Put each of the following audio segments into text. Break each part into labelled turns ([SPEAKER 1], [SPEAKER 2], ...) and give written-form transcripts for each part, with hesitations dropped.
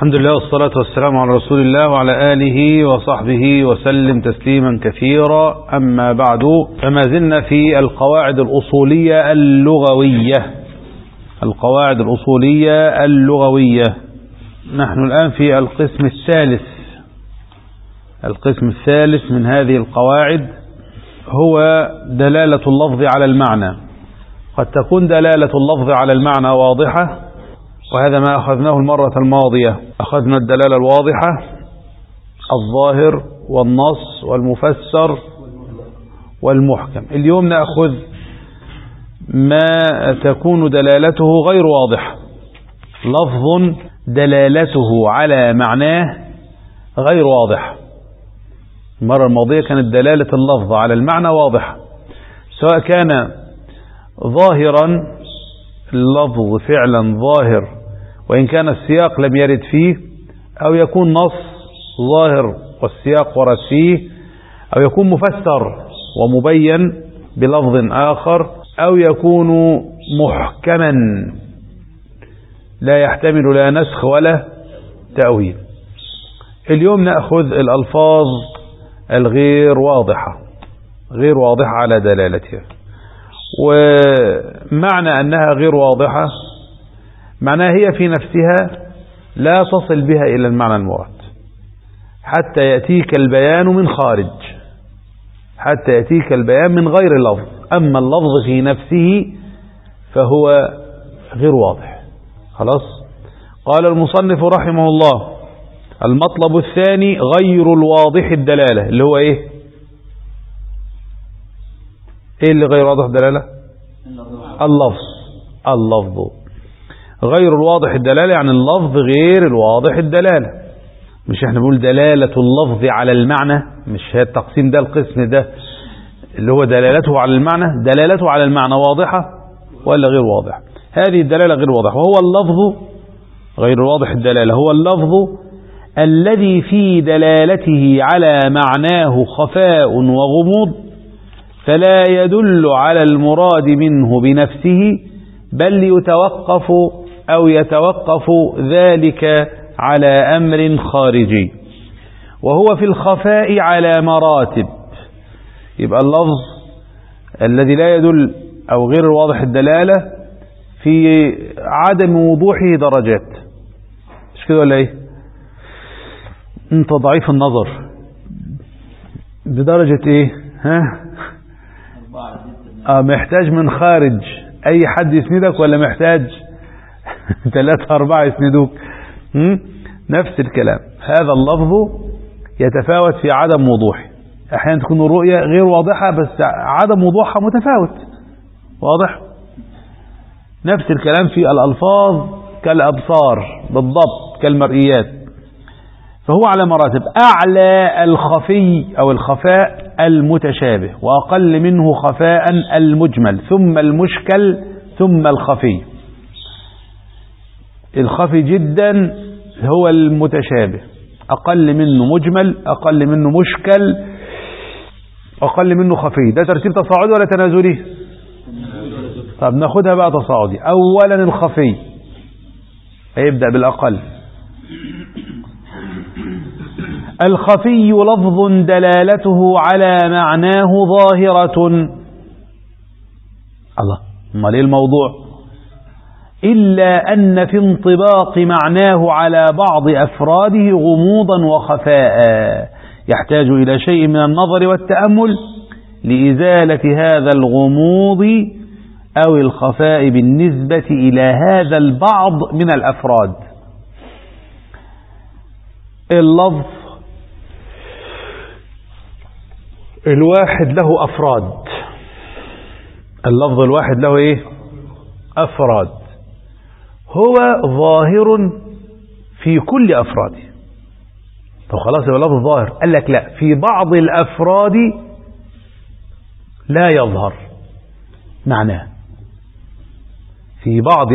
[SPEAKER 1] الحمد لله والصلاة والسلام على رسول الله وعلى آله وصحبه وسلم تسليما كثيرا. أما بعد، فما زلنا في القواعد الأصولية اللغوية. نحن الآن في القسم الثالث من هذه القواعد، هو دلالة اللفظ على المعنى. قد تكون دلالة اللفظ على المعنى واضحة، وهذا ما أخذناه المرة الماضية. أخذنا الدلالة الواضحة، الظاهر والنص والمفسر والمحكم. اليوم نأخذ ما تكون دلالته غير واضحة، لفظ دلالته على معناه غير واضح. المرة الماضية كانت دلالة اللفظ على المعنى واضحة، سواء كان ظاهرا، اللفظ فعلا ظاهر وإن كان السياق لم يرد فيه، أو يكون نص ظاهر والسياق ورد فيه، أو يكون مفسر ومبين بلفظ آخر، أو يكون محكما لا يحتمل لا نسخ ولا تأويل. اليوم نأخذ الألفاظ الغير واضحة على دلالتها. ومعنى أنها غير واضحة معناها هي في نفسها لا تصل بها إلى المعنى المراد حتى يأتيك البيان من خارج، حتى يأتيك البيان من غير اللفظ. أما اللفظ في نفسه فهو غير واضح. خلاص. قال المصنف رحمه الله: المطلب الثاني غير الواضح الدلالة، اللي هو ايه اللي غير واضح الدلالة؟ اللفظ غير الواضح الدلالة، يعني اللفظ غير الواضح الدلالة. مش احنا بنقول دلالة اللفظ على المعنى؟ مش هي التقسيم ده، القسم ده اللي هو دلالته على المعنى، دلالته على المعنى واضحة ولا غير واضح؟ هذه الدلالة غير واضحة. وهو اللفظ غير الواضح الدلالة هو اللفظ الذي في دلالته على معناه خفاء وغموض، فلا يدل على المراد منه بنفسه، بل يتوقف ذلك على أمر خارجي، وهو في الخفاء على مراتب. يبقى اللفظ الذي لا يدل أو غير واضح الدلالة في عدم وضوحه درجات، مش كده ولا ايه؟ انت ضعيف النظر بدرجة ايه؟ محتاج من خارج اي حد يسندك، ولا محتاج 3 4 يسندوك؟ نفس الكلام. هذا اللفظ يتفاوت في عدم وضوحه. احيانا تكون الرؤية غير واضحة بس عدم وضوحها متفاوت، واضح؟ نفس الكلام في الألفاظ كالأبصار بالضبط، كالمرئيات. فهو على مراتب: أعلى الخفي أو الخفاء المتشابه، وأقل منه خفاء المجمل، ثم المشكل، ثم الخفي. الخفي جدا هو المتشابه، أقل منه مجمل، أقل منه مشكل، أقل منه خفي. ده ترتيب تصاعدي ولا تنازلي؟ طب ناخدها بقى تصاعدي. أولا الخفي هيبدأ بالأقل. الخفي لفظ دلالته على معناه ظاهرة. الله، امال ايه الموضوع؟ إلا أن في انطباق معناه على بعض أفراده غموضا وخفاء، يحتاج إلى شيء من النظر والتأمل لإزالة هذا الغموض أو الخفاء بالنسبة إلى هذا البعض من الأفراد. اللفظ الواحد له أفراد، اللفظ الواحد له إيه؟ أفراد. هو ظاهر في كل أفراده. طب خلاص يبقى لفظ ظاهر. قال لك لا، في بعض الأفراد لا يظهر معناه. في بعض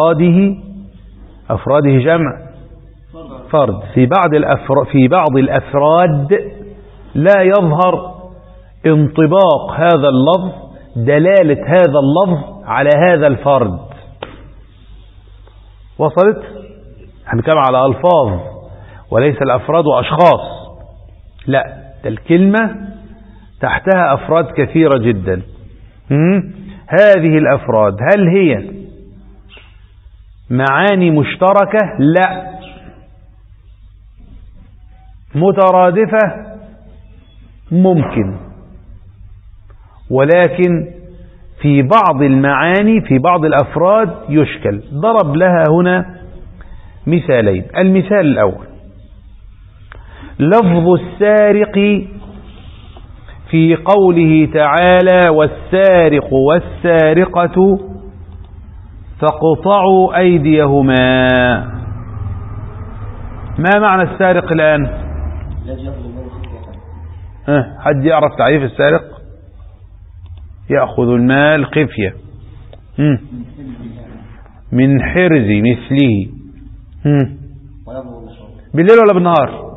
[SPEAKER 1] أفراده جمع فرد. في بعض الأفراد لا يظهر انطباق هذا اللفظ، دلالة هذا اللفظ على هذا الفرد. وصلت؟ هنتكلم على ألفاظ وليس الأفراد وأشخاص، لا، ده الكلمة تحتها أفراد كثيرة جدا. هذه الأفراد هل هي معاني مشتركة؟ لا. مترادفة؟ ممكن، ولكن في بعض المعاني في بعض الأفراد يشكل. ضرب لها هنا مثالين. المثال الأول: لفظ السارق في قوله تعالى: والسارق والسارقة فاقطعوا أيديهما. ما معنى السارق الآن؟ حد يعرف تعريف السارق؟ يأخذ المال خفية من حرز مثله. بالليل ولا بالنهار؟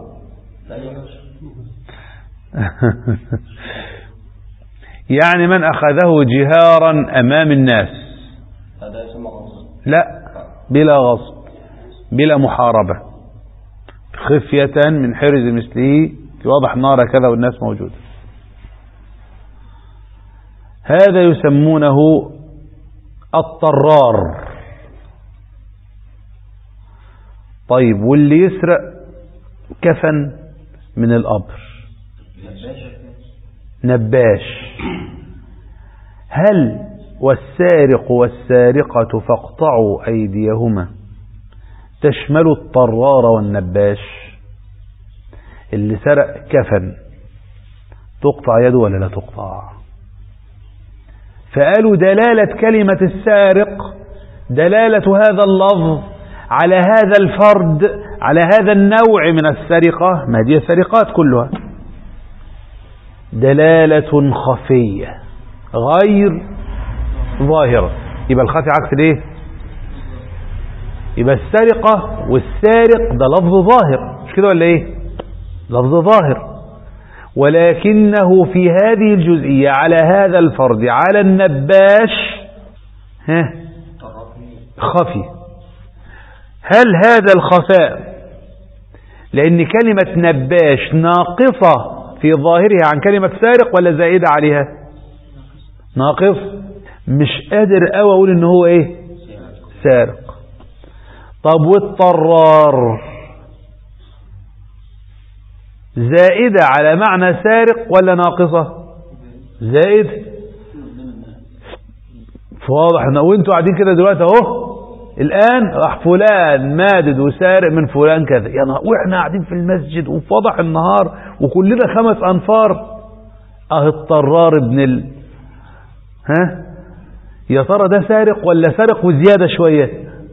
[SPEAKER 1] يعني من أخذه جهارا أمام الناس، لا، بلا غصب بلا محاربة، خفية من حرز مثله، في واضح نار كذا والناس موجودة. هذا يسمونه الطرار. طيب، واللي يسرق كفن من القبر؟ نباش. هل والسارق والسارقة فاقطعوا أيديهما تشمل الطرار والنباش؟ اللي سرق كفن تقطع يده ولا لا تقطع؟ فقالوا دلالة كلمة السارق، دلالة هذا اللفظ على هذا الفرد، على هذا النوع من السرقة، ما هي السرقات كلها، دلالة خفية غير ظاهرة. يبقى الخفي عكس الايه؟ يبقى السرقة والسارق ده لفظ ظاهر، مش كده ولا ايه؟ لفظ ظاهر، ولكنه في هذه الجزئية على هذا الفرد، على النباش، خفي. هل هذا الخفاء لأن كلمة نباش ناقصة في ظاهرها عن كلمة سارق ولا زائدة عليها؟ ناقص. مش قادر قوي أقول إن هو إيه؟ سارق. طب والطرار زائدة على معنى سارق ولا ناقصة؟ زائد. فواضح وانتوا قاعدين كده دلوقتي اهو، الآن راح فلان مادد وسارق من فلان كذا، يعني واحنا قاعدين في المسجد وفي وضح النهار وكلنا 5 أنفار، الطرار ابن يا ترى ده سارق ولا سارق وزيادة شوية؟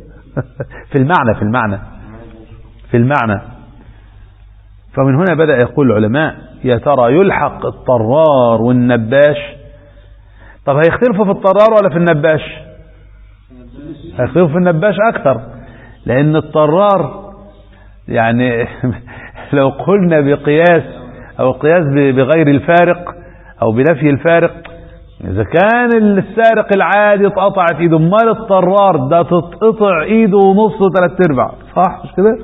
[SPEAKER 1] في المعنى. فمن هنا بدأ يقول العلماء: يا ترى يلحق الطرار والنباش؟ طب هيختلفوا في الطرار ولا في النباش؟ هيختلفوا في النباش أكثر، لأن الطرار يعني لو قلنا بقياس أو قياس بغير الفارق أو بنفي الفارق، إذا كان السارق العادي اتقطعت إيده، امال الطرار ده تتقطع إيده ونص و3/4، صح مش كده؟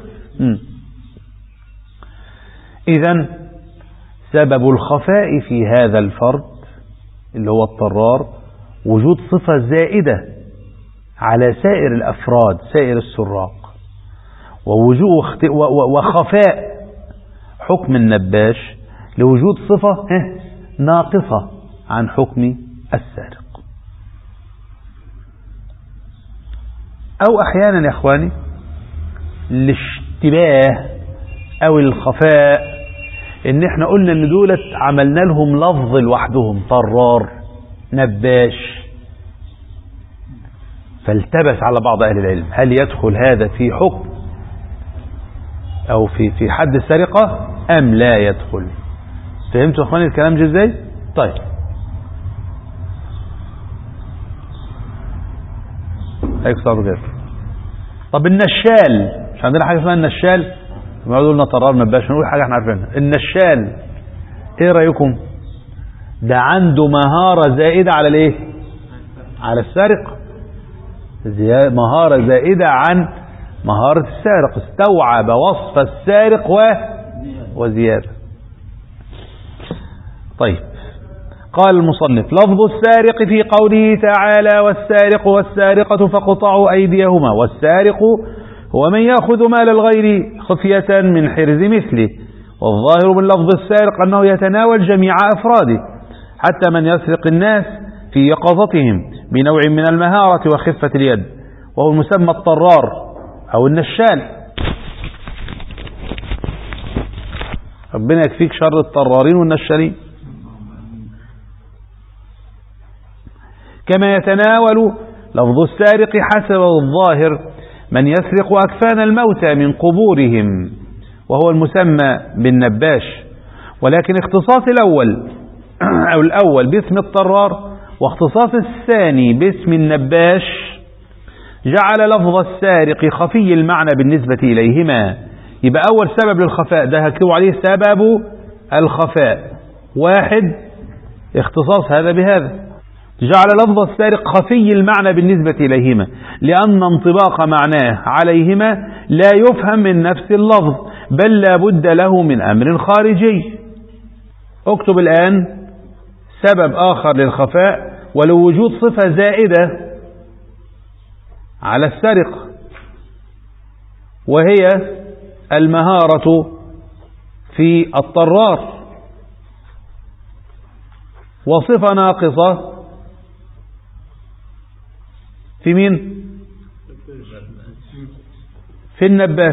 [SPEAKER 1] إذن سبب الخفاء في هذا الفرد اللي هو الطرار وجود صفة زائدة على سائر الأفراد، سائر السراق، وخفاء حكم النباش لوجود صفة ناقصة عن حكم السارق. أو أحيانا يا أخواني الاشتباه أو الخفاء، إن احنا قلنا إن دولت عملنا لهم لفظ لوحدهم، طرار، نباش، فالتبس على بعض أهل العلم هل يدخل هذا في حكم أو في حد السرقة أم لا يدخل؟ فهمتوا أخواني الكلام جه ازاي؟ طيب، هيك صار غير. طب النشال، مش عندنا حاجة اسمها النشال؟ ما قلنا طرار نباش، نقول حاجة احنا عارفينها. النشال ايه رأيكم؟ ده عنده مهارة زائدة على الايه؟ على السرقة، مهارة زائدة عن مهارة السارق، استوعب وصف السارق وزيادة. طيب، قال المصنف: لفظ السارق في قوله تعالى: والسارق والسارقة فاقطعوا أيديهما. والسارق هو من يأخذ مال الغير خفية من حرز مثله، والظاهر من لفظ السارق أنه يتناول جميع أفراده، حتى من يسرق الناس في يقظتهم بنوع من المهارة وخفة اليد، وهو المسمى الطرار أو النشال. ربنا يكفيك شر الطرارين والنشالين. كما يتناول لفظ السارق حسب الظاهر من يسرق أكفان الموتى من قبورهم، وهو المسمى بالنباش. ولكن اختصاص الأول باسم الطرار واختصاص الثاني باسم النباش جعل لفظ السارق خفي المعنى بالنسبة إليهما. يبقى أول سبب للخفاء ده هكتب عليه سبب الخفاء، واحد اختصاص هذا بهذا، جعل لفظ السارق خفي المعنى بالنسبة إليهما، لأن انطباق معناه عليهما لا يفهم من نفس اللفظ، بل لا بد له من أمر خارجي. اكتب الآن سبب آخر للخفاء، ولوجود صفة زائدة على السرقة، وهي المهارة في الطرار، وصفة ناقصة في مين؟ في النباش.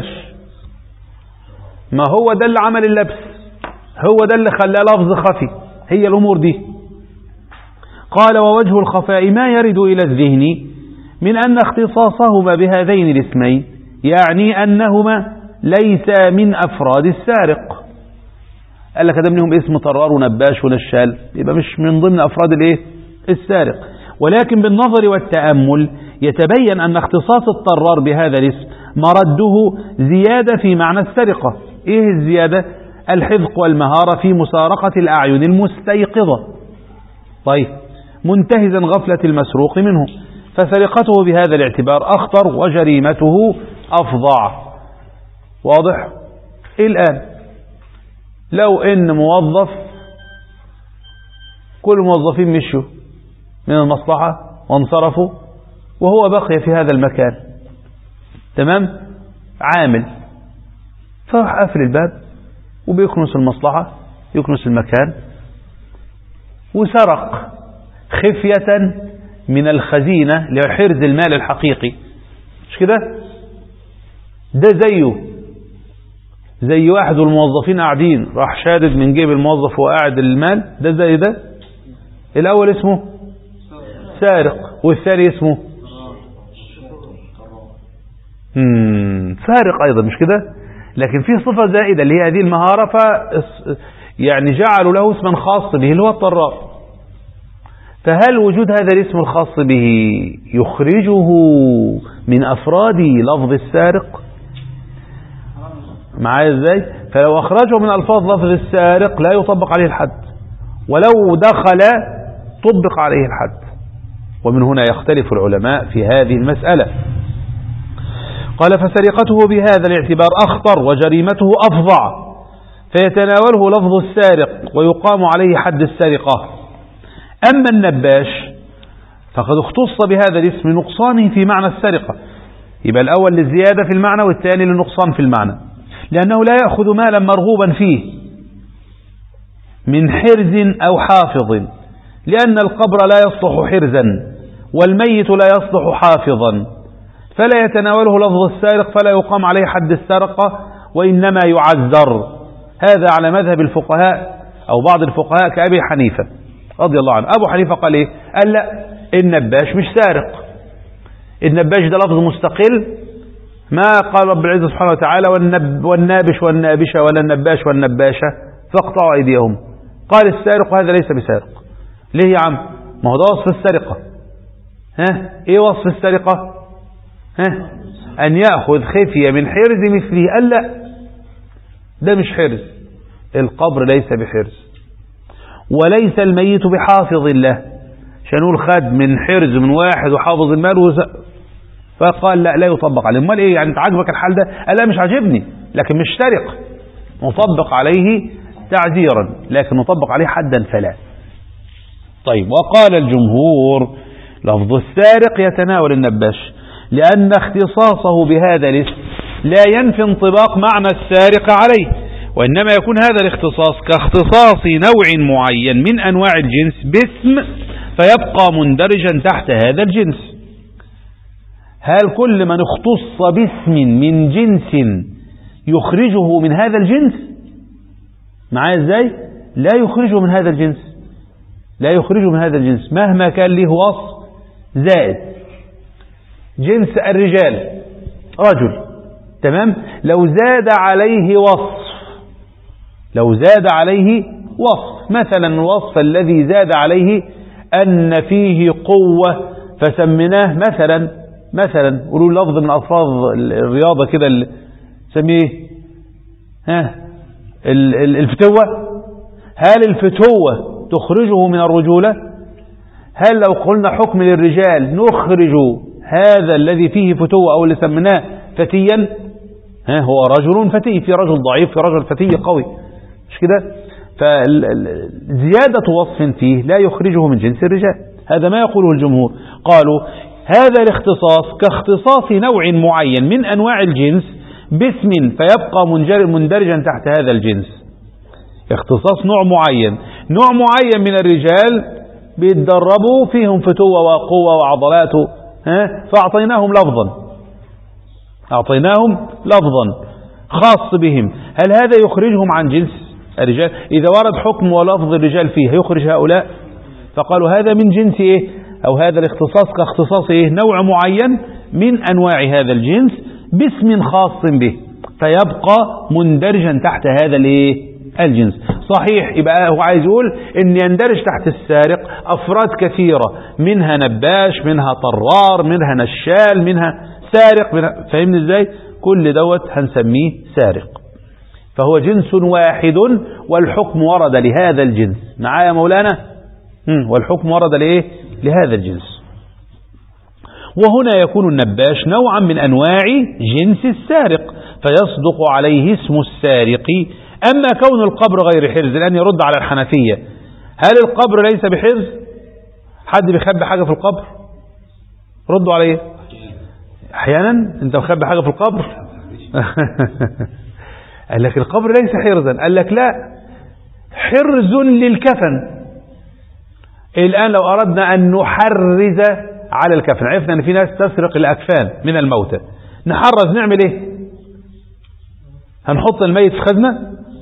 [SPEAKER 1] ما هو ده اللي عمل اللبس، هو ده اللي خلاه لفظ خفي، هي الأمور دي. قال: ووجه الخفاء ما يرد إلى الذهن من أن اختصاصهما بهذين الاسمين يعني أنهما ليس من أفراد السارق. قال لك ده منهم اسم طرار ونباش ونشال، يبقى مش من ضمن أفراد السارق. ولكن بالنظر والتأمل يتبين أن اختصاص الطرار بهذا الاسم مرده زيادة في معنى السرقة. إيه الزيادة؟ الحذق والمهارة في مسارقة الأعين المستيقظة. طيب، منتهزا غفلة المسروق منه، فسرقته بهذا الاعتبار أخطر وجريمته أفظع. واضح؟ الآن لو إن موظف، كل الموظفين مشوا من المصلحة وانصرفوا وهو بقي في هذا المكان، تمام، عامل، فراح قافل الباب وبيكنس المصلحة، يكنس المكان، وسرق خفية من الخزينة لحرز المال الحقيقي. مش كده؟ ده زي واحد والموظفين قاعدين، راح شادد من جيب الموظف وقاعد المال، ده زي ده. الأول اسمه سارق، والثاني اسمه سارق أيضا، مش كده؟ لكن في صفة زائدة اللي هي هذه المهارة، يعني جعلوا له اسما خاص به اللي هو الطرار. فهل وجود هذا الاسم الخاص به يخرجه من أفراد لفظ السارق؟ معايا ازاي؟ فلو أخرجه من ألفاظ لفظ السارق لا يطبق عليه الحد، ولو دخل طبق عليه الحد. ومن هنا يختلف العلماء في هذه المسألة. قال: فسرقته بهذا الاعتبار أخطر وجريمته أفظع، فيتناوله لفظ السارق ويقام عليه حد السرقة. أما النباش فقد اختص بهذا الاسم نقصانه في معنى السرقة. يبقى الأول للزيادة في المعنى والثاني للنقصان في المعنى، لأنه لا يأخذ مالا مرغوبا فيه من حرز أو حافظ، لأن القبر لا يصلح حرزا والميت لا يصلح حافظا، فلا يتناوله لفظ السارق، فلا يقام عليه حد السرقة، وإنما يعذر. هذا على مذهب الفقهاء أو بعض الفقهاء كأبي حنيفة رضي الله عنه. أبو حنيفة قال إيه؟ قال لا، النباش مش سارق، النباش ده لفظ مستقل، ما قال رب العزة سبحانه وتعالى والنابش والنابشة ولا النباش والنباشة فاقطعوا أيديهم. قال السارق هذا ليس بسارق. ليه يا عم؟ ما هو ده وصف السرقة. ايه وصف السرقة؟ أن يأخذ خفية من حرز مثله. قال لا، ده مش حرز، القبر ليس بحرز، وليس الميت بحافظ الله. عشان نقول خد من حرز من واحد وحافظ المال فقال لا يطبق عليه. امال ايه يعني، انت عاجبك الحال ده؟ قال لا مش عاجبني، لكن مش سرق، نطبق عليه تعزيرا، لكن نطبق عليه حدا فلا. طيب، وقال الجمهور لفظ السارق يتناول النباش، لأن اختصاصه بهذا الاسم لا ينفي انطباق معنى السارق عليه، وإنما يكون هذا الاختصاص كاختصاص نوع معين من أنواع الجنس باسم فيبقى مندرجا تحت هذا الجنس. هل كل من اختص باسم من جنس يخرجه من هذا الجنس؟ معايا ازاي؟ لا يخرجه من هذا الجنس، لا يخرجه من هذا الجنس مهما كان له وصف زائد. جنس الرجال رجل، تمام، لو زاد عليه وصف، لو زاد عليه وصف، مثلا الوصف الذي زاد عليه أن فيه قوة فسميناه مثلا قولوا لفظ من ألفاظ الرياضة كده اللي سميه الفتوة. هل الفتوة تخرجه من الرجولة؟ هل لو قلنا حكم للرجال نخرج هذا الذي فيه فتوة أو اللي سميناه فتيا؟ هو رجل فتي، في رجل ضعيف، في رجل فتي قوي، مش كده؟ فزيادة وصف فيه لا يخرجه من جنس الرجال. هذا ما يقوله الجمهور. قالوا هذا الاختصاص كاختصاص نوع معين من أنواع الجنس باسم فيبقى مندرجا تحت هذا الجنس. اختصاص نوع معين من الرجال بيتدربوا فيهم فتوة وقوة وعضلات، فأعطيناهم لفظا خاص بهم. هل هذا يخرجهم عن جنس الرجال؟ إذا ورد حكم ولفظ الرجال فيه يخرج هؤلاء؟ فقالوا هذا من جنس إيه؟ أو هذا الاختصاص كاختصاص إيه؟ نوع معين من أنواع هذا الجنس باسم خاص به فيبقى مندرجا تحت هذا الجنس. صحيح، يبقى هو عايز يقول ان يندرج تحت السارق أفراد كثيرة، منها نباش، منها طرار، منها نشال، منها سارق، فهمني ازاي؟ كل دوت هنسميه سارق. فهو جنس واحد والحكم ورد لهذا الجنس. معايا مولانا؟ والحكم ورد لهذا الجنس. وهنا يكون النباش نوعا من أنواع جنس السارق فيصدق عليه اسم السارق. أما كون القبر غير حرز، الآن يرد على الحنفية. هل القبر ليس بحرز؟ حد بيخبي حاجة في القبر؟ ردوا عليه. أحيانا أنت مخبي حاجة في القبر؟ قال لك القبر ليس حرزا. قال لك لا، حرز للكفن. الآن لو أردنا أن نحرز على الكفن، عرفنا أن في ناس تسرق الأكفان من الموتى، نحرز نعمل إيه؟ هنحط الميت في خزنة؟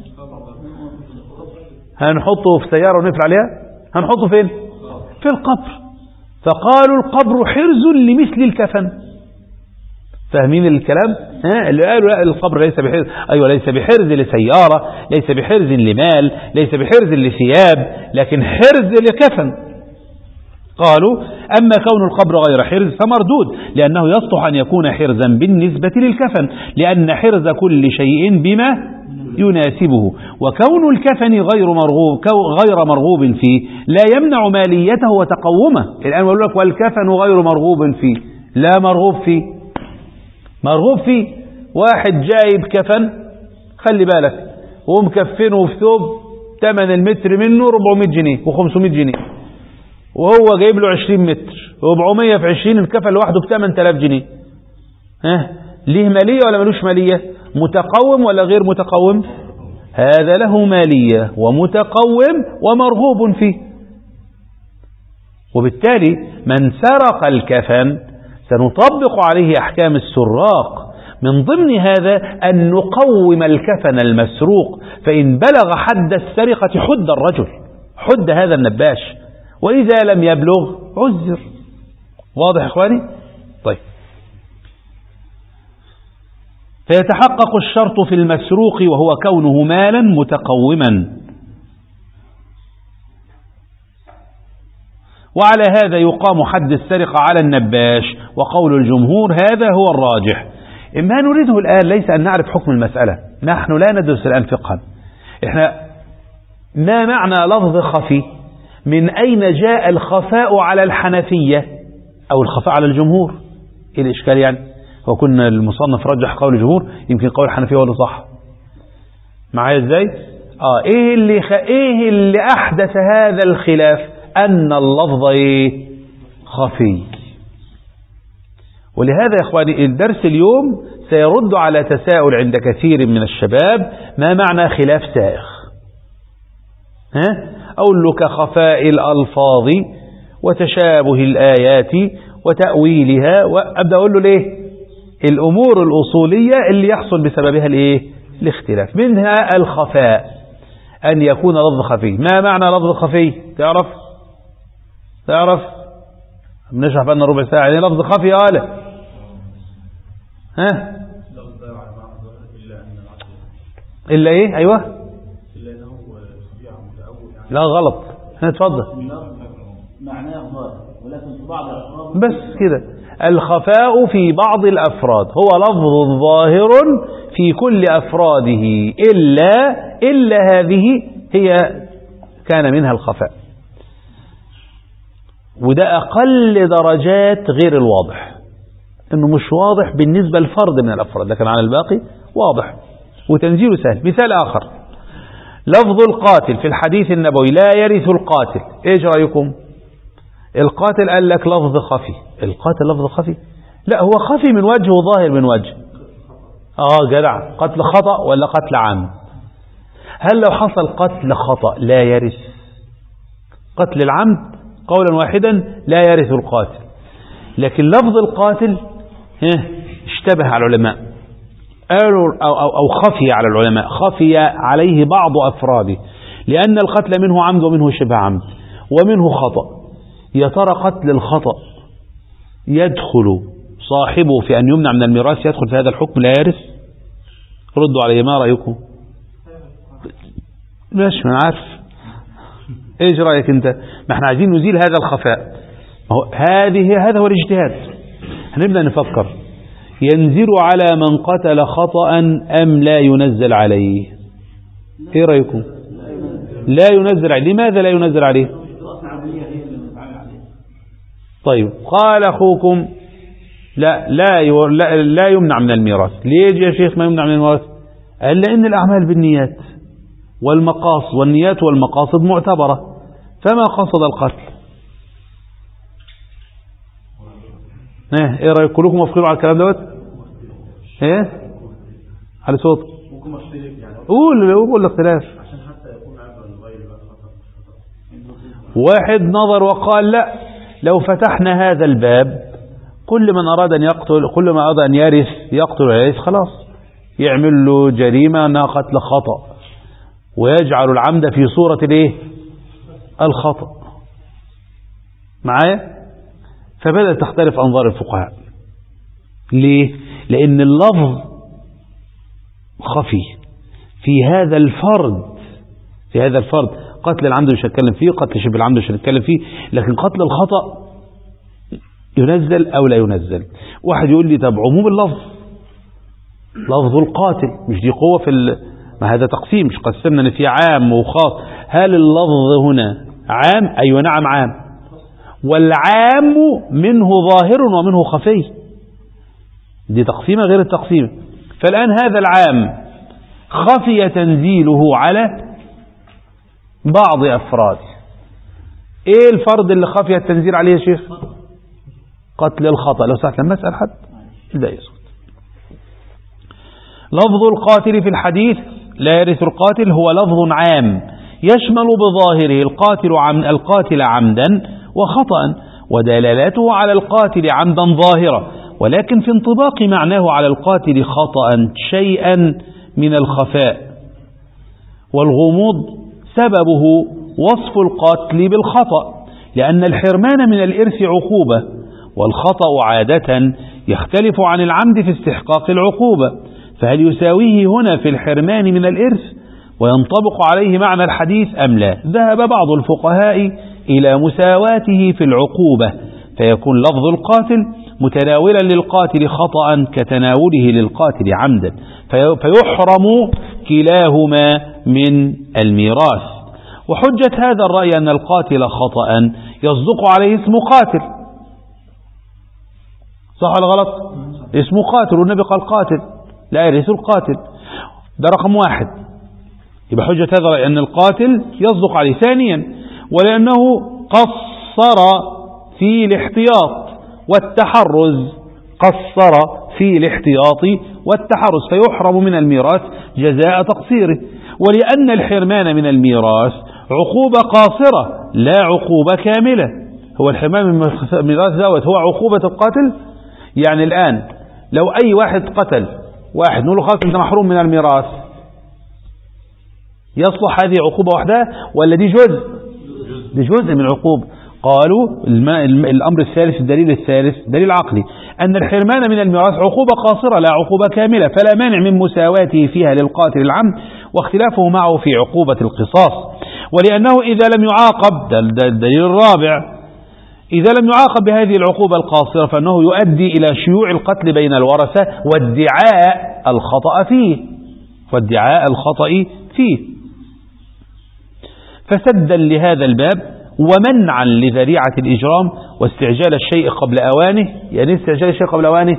[SPEAKER 1] هنحطه في سيارة ونقفل عليها؟ هنحطه فين؟ في القبر. فقالوا القبر حرز لمثل الكفن. فاهمين الكلام؟ اللي قالوا لا القبر ليس بحرز، أيوة ليس بحرز لسيارة، ليس بحرز لمال، ليس بحرز لثياب، لكن حرز لكفن. قالوا أما كون القبر غير حرز فمردود، لأنه يصلح أن يكون حرزا بالنسبة للكفن، لأن حرز كل شيء بما يناسبه، وكون الكفن غير مرغوب فيه لا يمنع ماليته وتقومه. الآن يقول لك والكفن غير مرغوب فيه، لا مرغوب فيه، مرغوب فيه. واحد جايب كفن، خلي بالك، ومكفنه في ثوب ثمن المتر منه 400 جنيه و500 جنيه، وهو جايب له 20 متر 400 في 20 الكفن لوحده ب 8000 جنيه. ليه مالية ولا ملوش مالية؟ متقوم ولا غير متقوم؟ هذا له مالية ومتقوم ومرغوب فيه. وبالتالي من سرق الكفن سنطبق عليه أحكام السراق. من ضمن هذا أن نقوم الكفن المسروق، فإن بلغ حد السرقة حد الرجل، حد هذا النباش، وإذا لم يبلغ عذر. واضح يا إخواني؟ طيب، فيتحقق الشرط في المسروق وهو كونه مالا متقوما. وعلى هذا يقام حد السرقة على النباش، وقول الجمهور هذا هو الراجح. ما نريده الآن ليس أن نعرف حكم المسألة، نحن لا ندرس الآن فقها. إحنا ما معنى لفظ خفي؟ من أين جاء الخفاء على الحنفية أو الخفاء على الجمهور؟ إيه الإشكال يعني؟ هو كنا المصنف رجح قول الجمهور، يمكن قول الحنفية هو اللي صح. معايا ازاي؟ ايه اللي احدث هذا الخلاف؟ ان اللفظ ايه؟ خفي. ولهذا يا اخواني الدرس اليوم سيرد على تساؤل عند كثير من الشباب: ما معنى خلاف سائغ؟ اقول له كخفاء الالفاظ وتشابه الايات وتأويلها، وابدا اقول له ليه؟ الامور الاصولية اللي يحصل بسببها الايه؟ الاختلاف. منها الخفاء، أن يكون لفظ خفي. ما معنى لفظ خفي؟ تعرف بنشرح بقى ربع ساعة يعني لفظ خفي. قال إلا إيه؟ أيوة لا غلط. اتفضل.
[SPEAKER 2] معناه ظاهر ولكن في بعض الأفراد
[SPEAKER 1] بس كده. الخفاء في بعض الأفراد هو لفظ ظاهر في كل أفراده إلا هذه هي كان منها الخفاء. وده أقل درجات غير الواضح، إنه مش واضح بالنسبة لفرد من الأفراد، لكن على الباقي واضح وتنزيله سهل. مثال آخر: لفظ القاتل في الحديث النبوي: لا يرث القاتل. إيش رأيكم؟ القاتل قال لك لفظ خفي. القاتل لفظ خفي؟ لا، هو خفي من وجه وظاهر من وجه. جدع. قتل خطأ ولا قتل عام؟ هل لو حصل قتل خطأ لا يرث؟ قتل العمد قولا واحدا لا يرث القاتل. لكن لفظ القاتل اشتبه على العلماء، قالوا أو خفي على العلماء، خفي عليه بعض أفراده، لأن القتل منه عمد ومنه شبه عمد ومنه خطأ. يا ترى قتل الخطأ يدخل صاحبه في أن يمنع من الميراث، يدخل في هذا الحكم لا يرث؟ ردوا علي، ما رأيكم؟ ماشي، ما عارف. ايش رأيك انت؟ ما احنا عايزين نزيل هذا الخفاء. هذا هو الاجتهاد. هنبدأ نفكر: ينزل على من قتل خطأ أم لا ينزل عليه؟ ايه رأيكم؟ لا ينزل عليه. لماذا لا ينزل عليه؟ طيب، قال أخوكم لا يمنع من الميراث. ليه يا شيخ ما يمنع من الميراث؟ قال لأن الأعمال بالنيات والمقاصد، والنيات والمقاصد معتبرة، فما قصد القتل. ايه رأيك؟ كلكم موافقين على الكلام دوت؟ ايه على صوت؟ قول الاختلاف. واحد نظر وقال: لا، لو فتحنا هذا الباب كل من أراد أن يقتل، كل ما أراد أن يرث يقتل ويرث، خلاص يعمل له جريمة أنها قتل خطأ، ويجعل العمد في صورة الايه؟ الخطأ. معايا؟ فبدأت تختلف أنظار الفقهاء. ليه؟ لأن اللفظ خفي في هذا الفرد. قتل العمد مش هنتكلم فيه، قتل شبه العمد مش هنتكلم فيه، لكن قتل الخطأ ينزل أو لا ينزل. واحد يقول لي: طب عموم اللفظ، لفظ القاتل مش دي قوة ما هذا تقسيم، مش قسمنا ان في عام وخاص. هل اللفظ هنا عام؟ أيوة نعم عام، والعام منه ظاهر ومنه خفي. دي تقسيمة غير التقسيمة. فالآن هذا العام خفي تنزيله على بعض أفراد. ايه الفرد اللي خفي التنزيل عليه يا شيخ؟ قتل الخطأ. لو سألت لما أسأل حد لا يسكت. لفظ القاتل في الحديث لا يرث القاتل هو لفظ عام يشمل بظاهره القاتل عمدا وخطأ، ودلالته على القاتل عمدا ظاهرة، ولكن في انطباق معناه على القاتل خطأ شيئا من الخفاء والغموض سببه وصف القاتل بالخطأ، لأن الحرمان من الإرث عقوبة، والخطأ عادة يختلف عن العمد في استحقاق العقوبة، فهل يساويه هنا في الحرمان من الإرث وينطبق عليه معنى الحديث أم لا؟ ذهب بعض الفقهاء إلى مساواته في العقوبة، فيكون لفظ القاتل متناولا للقاتل خطأ كتناوله للقاتل عمدا، فيحرم كلاهما من الميراث. وحجة هذا الرأي أن القاتل خطأ يصدق عليه اسم قاتل، صح ولا غلط؟ اسمه قاتل، والنبي قال قاتل لا يرث القاتل. ده رقم واحد. يبقى حجة هذا أن القاتل يصدق عليه. ثانيا ولأنه قصر في الاحتياط والتحرز، قصر في الاحتياط والتحرز فيحرم من الميراث جزاء تقصيره. ولأن الحرمان من الميراث عقوبة قاصرة لا عقوبة كاملة. هو الحرمان من الميراث دوت هو عقوبة القاتل. يعني الآن لو أي واحد قتل واحد نقول له خلاص أنت محروم من الميراث، يصلح هذه عقوبة وحدها ولا دي جزء؟ دي جزء من العقوبة. قالوا الأمر الثالث، الدليل الثالث دليل عقلي، أن الحرمان من الميراث عقوبة قاصرة لا عقوبة كاملة، فلا مانع من مساواته فيها للقاتل العمد واختلافه معه في عقوبة القصاص. ولأنه إذا لم يعاقب، ده الدليل الرابع، إذا لم يعاقب بهذه العقوبة القاصرة فإنه يؤدي إلى شيوع القتل بين الورثة وادعاء الخطأ فيه. فسدا لهذا الباب ومنعا لذريعة الإجرام واستعجال الشيء قبل أوانه. يعني استعجال الشيء قبل أوانه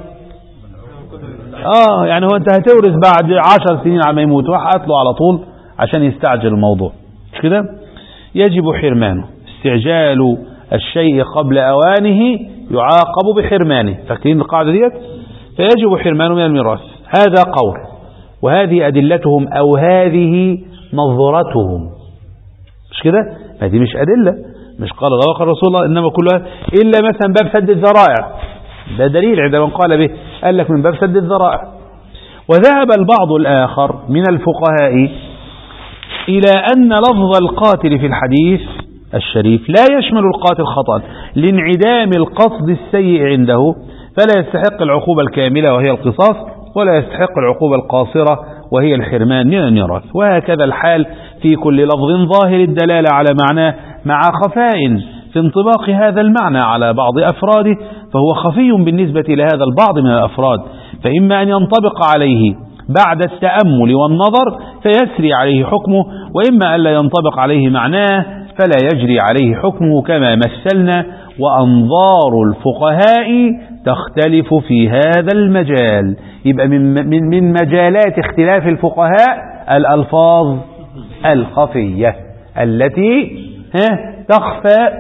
[SPEAKER 1] يعني هو أنت هتورث بعد 10 سنين على ما يموت، راح قتله على طول عشان يستعجل الموضوع، مش كده؟ يجب حرمانه. استعجال الشيء قبل أوانه يعاقب بحرمانه. فاكرين القاعدة ديت؟ فيجب حرمانه من الميراث. هذا قول، وهذه أدلتهم أو هذه نظرتهم، مش كده؟ ما دي مش أدلة، مش قال الله وقال رسول الله إنما كلها إلا مثلا باب سد الذرائع، ده دليل عندما قال به قال لك من باب سد الذرائع. وذهب البعض الآخر من الفقهاء إلى أن لفظ القاتل في الحديث الشريف لا يشمل القاتل خطأ لانعدام القصد السيء عنده، فلا يستحق العقوبة الكاملة وهي القصاص، ولا يستحق العقوبة القاصرة وهي الحرمان من الميراث. وهكذا الحال في كل لفظ ظاهر الدلالة على معناه مع خفاء في انطباق هذا المعنى على بعض أفراده، فهو خفي بالنسبة لهذا البعض من الأفراد، فإما أن ينطبق عليه بعد التأمل والنظر فيسري عليه حكمه، وإما أن لا ينطبق عليه معناه فلا يجري عليه حكمه كما مثلنا. وأنظار الفقهاء تختلف في هذا المجال. يبقى من مجالات اختلاف الفقهاء الألفاظ الخفية التي تخفى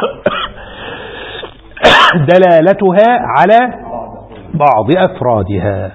[SPEAKER 1] دلالتها على بعض أفرادها.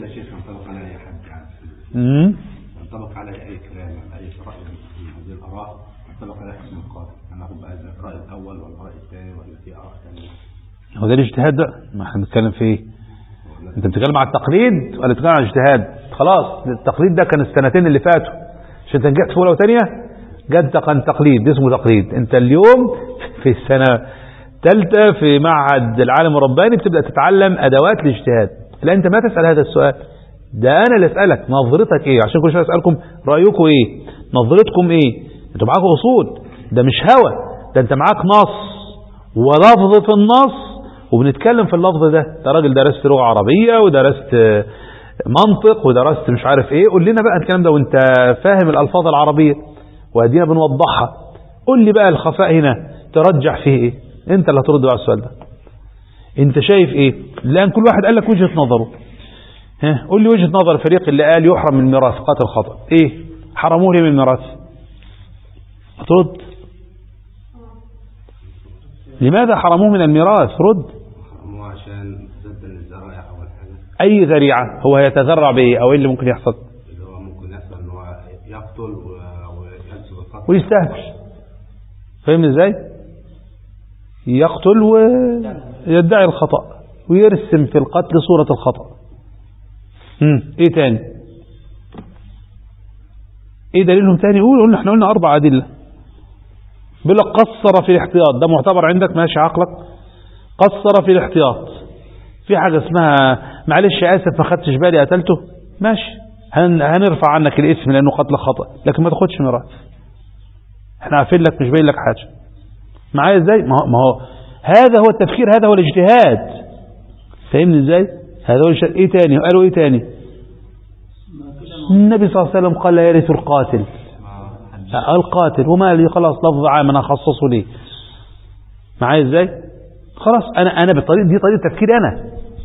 [SPEAKER 3] ينطبق على أي كلام أي رأي من هذه الآراء ينطبق على حكم القاضي، أنه بقى الرأي الأول والرأي الثاني ولا في آراء ثانية.
[SPEAKER 1] هو ده الاجتهاد بقى، ما احنا بنتكلم في ايه؟ انت بتتكلم على التقليد ولا بتتكلم على الاجتهاد؟ خلاص التقليد ده كان السنتين اللي فاتوا، مش انت نجحت في اولى وثانيه جد كان تقليد، اسمه تقليد. انت اليوم في السنه ثالثه في معهد العالم الرباني بتبدا تتعلم ادوات الاجتهاد. لا انت ما تسال هذا السؤال، ده انا اللي اسالك نظرتك ايه، عشان كل شويه اسالكم رايكم ايه، نظرتكم ايه. انتوا معاكم اصول، ده مش هوى، ده انت معاك نص ولفظ في النص وبنتكلم في اللفظ ده. انت راجل درست لغه عربيه ودرست منطق ودرست مش عارف ايه، قول لنا بقى الكلام ده وانت فاهم الالفاظ العربيه وادينا بنوضحها. قول لي بقى الخفاء هنا ترجح فيه ايه، انت اللي هترد على السؤال ده. انت شايف ايه؟ لان كل واحد قال لك وجهه نظره. قول لي وجهه نظر الفريق اللي قال يحرم من الميراث قاتل خطأ، ايه حرموه ليه من الميراث؟ هترد لماذا حرموه من الميراث؟ رد.
[SPEAKER 3] حرموه عشان ضد الذرائع اول حاجه.
[SPEAKER 1] اي ذريعه؟ هو يتذرع بايه او ايه اللي ممكن يحصل؟
[SPEAKER 3] اللي هو ممكن يحصل ان هو يقتل وينسب القتل
[SPEAKER 1] ويستهتر. فاهم ازاي؟ يقتل ويدعي الخطأ ويرسم في القتل صورة الخطأ. ايه تاني؟ ايه دليلهم تاني؟ قول. احنا قلنا 4 أدلة. بيقول لك قصر في الاحتياط، ده معتبر عندك ماشي عقلك؟ قصر في الاحتياط. في حاجة اسمها معلش اسف ما خدتش بالي قتلته، ماشي هنرفع عنك الاسم لانه قتل خطأ، لكن ما تاخدش ميراث. احنا عارفين لك مش باين لك حاجة. معايا ازاي؟ ما هو هذا هو التفكير، هذا هو الاجتهاد. فاهمني ازاي؟ هذا هو الاجتهاد. ايه تاني؟ قالوا ايه تاني؟ النبي صلى الله عليه وسلم قال لا يرث القاتل. القاتل وما لي خلاص لفظ عام انا اخصصه ليه. معايا ازاي؟ خلاص انا بالطريقه دي طريقه تفكيري انا،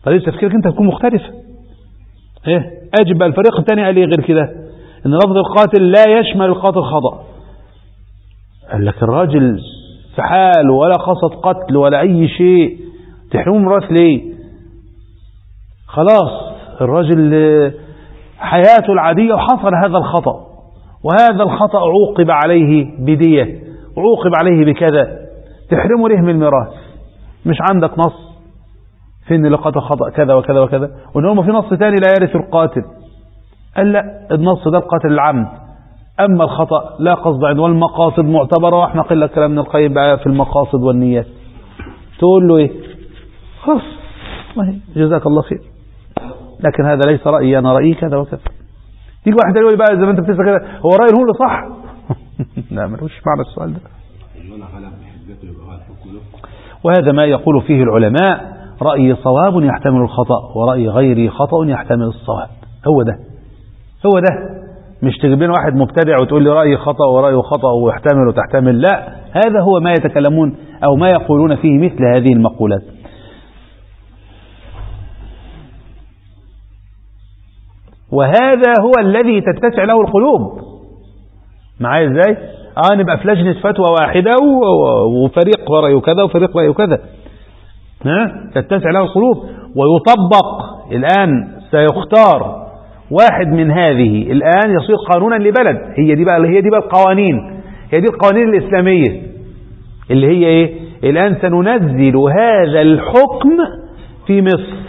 [SPEAKER 1] طريقة تفكيرك أنت تكون مختلفة. إيه أجب الفريق الثاني قال لي غير كده، إن لفظ القاتل لا يشمل القاتل خطأ. قال لك الراجل في حال ولا قصد قتل ولا أي شيء، تحرمه ميراث ليه؟ خلاص الراجل حياته العادية وحصل هذا الخطأ، وهذا الخطأ عوقب عليه بدية وعوقب عليه بكذا، تحرمه ليه من الميراث؟ مش عندك نص فين اللي قتل خطأ كذا وكذا وكذا، وإنما في نص تاني لا يرث القاتل. قال لا، النص ده القاتل العمد، أما الخطأ لا قصد عنه، والمقاصد معتبرة، واحنا قلنا كلام ابن القيم بقى في المقاصد والنيات. تقول له ايه؟ خلاص جزاك الله خير، لكن هذا ليس رأيي، أنا رأيي كذا وكذا. تيجي واحد يقول بقى زي ما انت بتسأل كده، هو رأي هو اللي صح؟ لا ملوش معنى السؤال ده. وهذا ما يقول فيه العلماء: رأيي صواب يحتمل الخطأ، ورأي غيري خطأ يحتمل الصواب. هو ده، هو ده. مش تجيب لنا واحد مبتدع وتقول لي رأيي خطأ ورأيه خطأ ويحتمل وتحتمل، لا، هذا هو ما يتكلمون أو ما يقولون فيه مثل هذه المقولات. وهذا هو الذي تتسع له القلوب. معايا ازاي؟ نبقى في لجنة فتوى واحدة وفريق رأيه كذا وفريق رأيه كذا، تتسع له القلوب ويطبق. الآن سيختار واحد من هذه الآن يصير قانونا لبلد. هي دي بقى القوانين، هي دي القوانين الإسلامية اللي هي ايه؟ الآن سننزل هذا الحكم في مصر.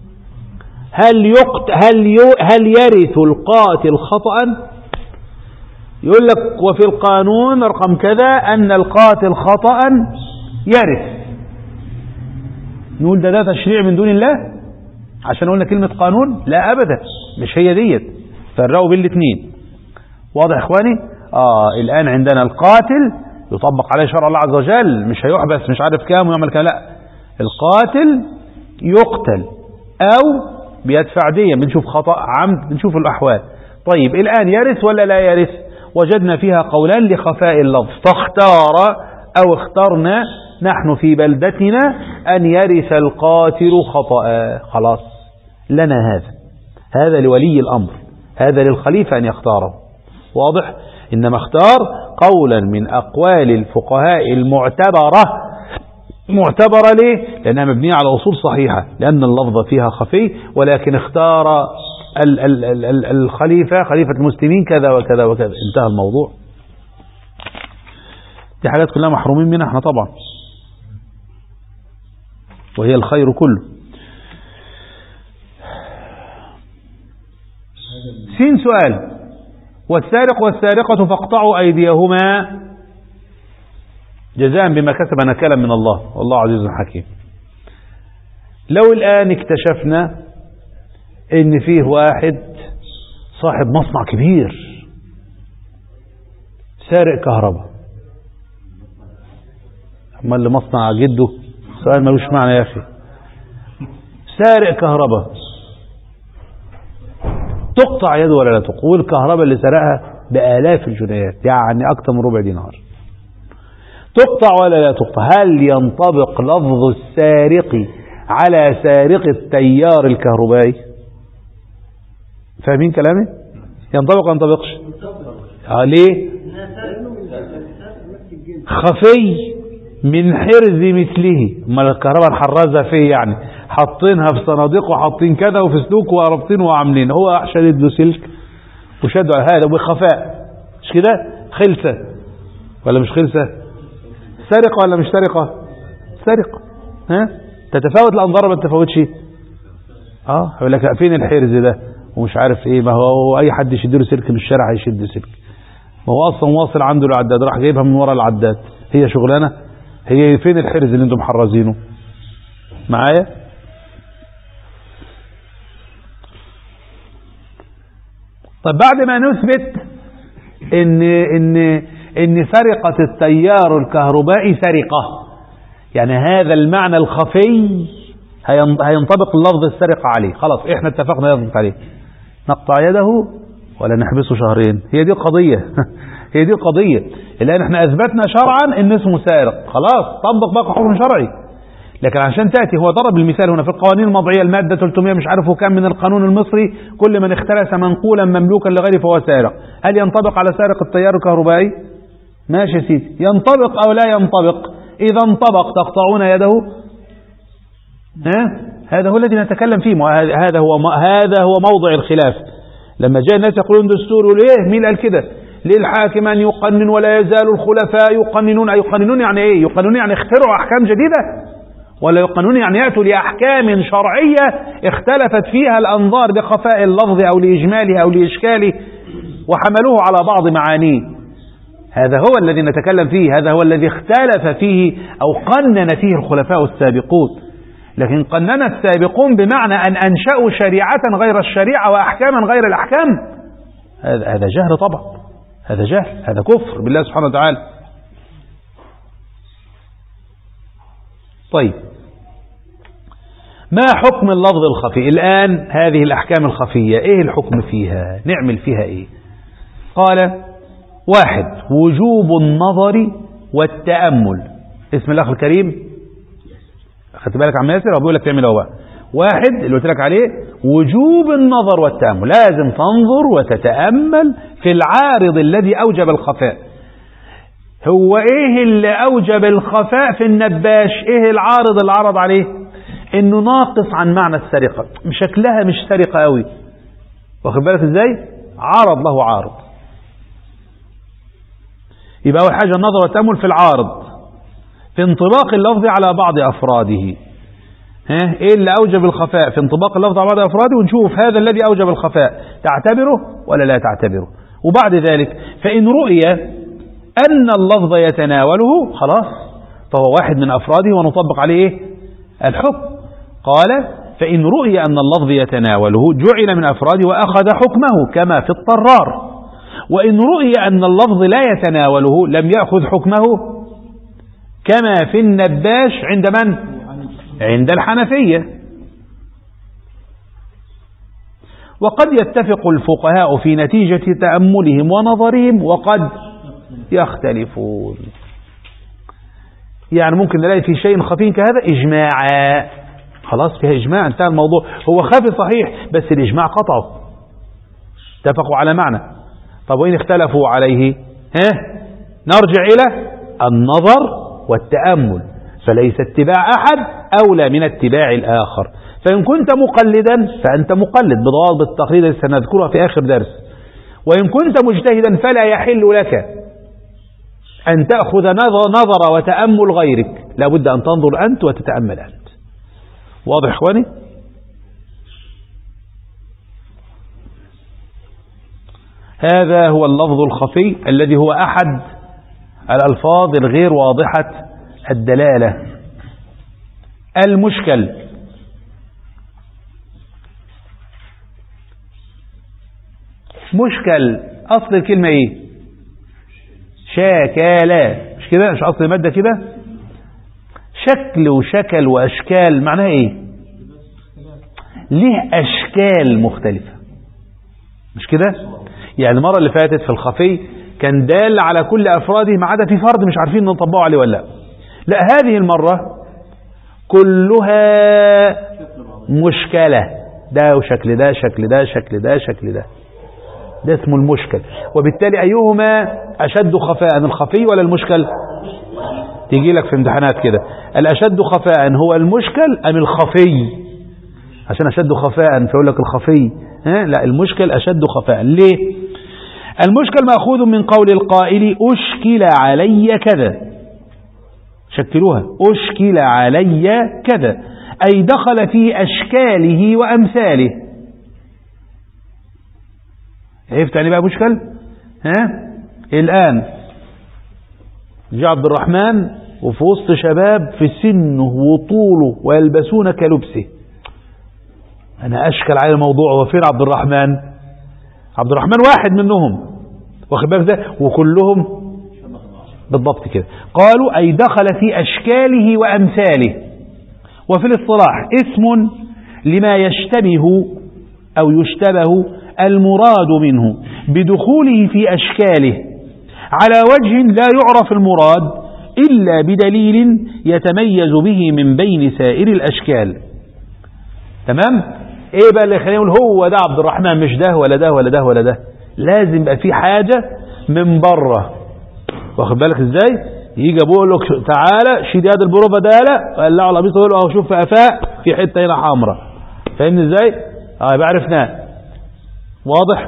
[SPEAKER 1] هل يرث القاتل خطأ؟ يقول لك وفي القانون رقم كذا أن القاتل خطأ يرث. نقول ده تشريع من دون الله عشان قلنا كلمة قانون؟ لا أبدا، مش هي ديت. فرقوا بين الاثنين. واضح إخواني؟ الآن عندنا القاتل يطبق عليه شرع الله عز وجل، مش هيحبس مش عارف كام ويعمل كام، لا، القاتل يقتل أو بيدفع دية. بنشوف خطأ عمد، بنشوف الأحوال. طيب الآن يرث ولا لا يرث؟ وجدنا فيها قولان لخفاء اللفظ، فاختار أو اخترنا نحن في بلدتنا أن يرث القاتل خطأ. خلاص لنا هذا لولي الأمر، هذا للخليفة أن يختاره. واضح؟ إنما اختار قولا من أقوال الفقهاء معتبرة ليه؟ لأنها مبنية على أصول صحيحة، لأن اللفظ فيها خفي، ولكن اختار الخليفة خليفة المسلمين كذا وكذا وكذا، انتهى الموضوع. دي حاجات كلها محرومين منها احنا طبعا، وهي الخير كله. سين سؤال: والسارق والسارقة فاقطعوا أيديهما جزاء بما كسب نكالا من الله والله عزيز حكيم. لو الآن اكتشفنا ان فيه واحد صاحب مصنع كبير سارق كهرباء، اما اللي مصنع جده سؤال ملوش معنى يا اخي، سارق كهرباء، تقطع يده ولا لا تقطع؟ والكهرباء اللي سرقها بآلاف الجنيهات، يعني أكثر من ربع دينار، تقطع ولا لا تقطع؟ هل ينطبق لفظ السارق على سارق التيار الكهربائي؟ فاهمين كلامي؟ ينطبق ولا ينطبقش؟ ليه؟ خفي من حرز مثله. ما الكهرباء الحرازة فيه يعني حاطينها في صناديق وحاطين كذا وفي سلوك ورابطين وعاملين، هو شدد له سلك وشدوا على هذا بخفاء، مش كده؟ خلسة ولا مش خلسة؟ سرقة ولا مش سرقة؟ سرقة. تتفاوت الأنظار ما تتفاوتش. يقول لك فين الحرز ده ومش عارف ايه، ما هو اي حد يشد له سلك من الشارع هيشد سلك، ما هو اصلا واصل عنده العداد راح جايبها من ورا العداد، هي شغلانه. هي فين الحرز اللي انتم محرزينه معايا؟ طب بعد ما نثبت ان سرقة التيار الكهربائي سرقة، يعني هذا المعنى الخفي هينطبق اللفظ السرقة عليه، خلاص احنا اتفقنا يضبط عليه، نقطع يده ولا نحبسه شهرين؟ هي دي القضية. هي دي القضية. الآن احنا اثبتنا شرعا ان اسمه سارق، خلاص طبق بقى حكم شرعي. لكن عشان تأتي، هو ضرب المثال هنا في القوانين الموضعية، المادة 300 مش عارفه كم من القانون المصري، كل من اختلس منقولا مملوكا لغيره فهو سارق. هل ينطبق على سارق التيار الكهربائي؟ ماشي يا سيدي، ينطبق أو لا ينطبق؟ إذا انطبق تقطعون يده؟ هذا هو الذي نتكلم فيه. هذا هو موضع الخلاف. لما جاء الناس يقولون دستور، ليه؟ مين قال كده؟ للحاكم أن يقنن ولا يزال الخلفاء يقننون. يقننون يعني إيه؟ يقننون يعني اخترعوا أحكام جديدة، ولا يقننون يعني يأتوا لأحكام شرعية اختلفت فيها الأنظار بخفاء اللفظ أو لإجماله أو لإشكاله وحملوه على بعض معانيه. هذا هو الذي نتكلم فيه، هذا هو الذي اختلف فيه أو قنن فيه الخلفاء السابقون. لكن قنن السابقون بمعنى أن أنشأوا شريعة غير الشريعة وأحكاما غير الأحكام. هذا جهل طبعا، هذا جهل، هذا كفر بالله سبحانه وتعالى. طيب، ما حكم اللفظ الخفي الآن؟ هذه الأحكام الخفية إيه الحكم فيها؟ نعمل فيها إيه؟ قال: 1. وجوب النظر والتأمل. اسم الأخ الكريم، خدت بالك عم ياسر؟ بيقول لك تعمل اهو بقى. 1 اللي قلت لك عليه وجوب النظر والتأمل، لازم تنظر وتتأمل في العارض الذي أوجب الخفاء. هو ايه اللي أوجب الخفاء في النباش؟ ايه العارض اللي عرض عليه؟ انه ناقص عن معنى السرقة، شكلها مش سرقة قوي، واخد بالك ازاي؟ عرض له عارض. يبقى أول حاجة النظر والتأمل في العارض، في انطباق اللفظ على بعض أفراده. ايه اللي أوجب الخفاء في انطباق اللفظ على بعض أفراده، ونشوف هذا الذي أوجب الخفاء تعتبره ولا لا تعتبره. وبعد ذلك فإن رؤي أن اللفظ يتناوله خلاص، فهو واحد من أفراده ونطبق عليه إيه؟ الحكم. قال: فإن رؤي أن اللفظ يتناوله جعل من أفراده وأخذ حكمه كما في الطرار. وإن رؤي أن اللفظ لا يتناوله لم يأخذ حكمه كما في النباش عند من؟ عند الحنفية. وقد يتفق الفقهاء في نتيجة تأملهم ونظرهم وقد يختلفون. يعني ممكن نلاقي في شيء خفي كهذا إجماعا، خلاص فيها إجماع، انتهى الموضوع. هو خفي صحيح بس الإجماع قطعه، اتفقوا على معنى. طب وإن اختلفوا عليه نرجع إلى النظر والتأمل، فليس اتباع أحد أولى من اتباع الآخر. فإن كنت مقلدا فأنت مقلد بضوابط التقليد التي سنذكرها في آخر درس، وإن كنت مجتهدا فلا يحل لك أن تأخذ نظر وتأمل غيرك، لا بد أن تنظر أنت وتتأمل أنت. واضح إخواني؟ هذا هو اللفظ الخفي الذي هو أحد الألفاظ الغير واضحة الدلالة. المشكل مشكل أصل الكلمة إيه؟ شاكالة، مش كده؟ مش أصل المادة كده؟ شكل وشكل وأشكال معناها إيه؟ ليه أشكال مختلفة، مش كده؟ يعني المرة اللي فاتت في الخفي كان دال على كل أفراده ما عدا في فرد مش عارفين نطبقه عليه ولا لا. لا، هذه المرة كلها مشكلة، ده وشكل ده شكل ده شكل ده شكل ده، ده اسمه المشكل. وبالتالي أيهما أشد خفاء، الخفي ولا المشكل؟ تيجي لك في امتحانات كده، الأشد خفاء هو المشكل أم الخفي؟ عشان أشد خفاء فيقول لك الخفي، لا المشكل أشد خفاء. ليه؟ المشكل مأخوذ من قول القائل أشكل علي كذا، شكلوها أشكل علي كذا، أي دخل في أشكاله وأمثاله. عرفت يعني بقى مشكل؟ الآن جاء عبد الرحمن وفي وسط شباب في سنه وطوله ويلبسون كلبسه، أنا أشكل على الموضوع. وفين عبد الرحمن؟ عبد الرحمن واحد منهم، واخد بالك ده، وكلهم بالضبط كده. قالوا أي دخل في أشكاله وأمثاله. وفي الاصطلاح اسم لما يشتبه أو يشتبه المراد منه بدخوله في أشكاله على وجه لا يعرف المراد إلا بدليل يتميز به من بين سائر الأشكال. تمام؟ إيه بقى اللي يخلينا نقول هو ده عبد الرحمن مش ده ولا ده ولا ده ولا ده؟ لازم يبقى في حاجة من بره. واخد بالك إزاي؟ يجي أبوه له تعالى شيل يد البروفة ده لا قلعه القميص ويقول له أهو شوف في قفاه في حتة هنا حمراء. فاهمني إزاي؟ يبقى عرفناه. واضح؟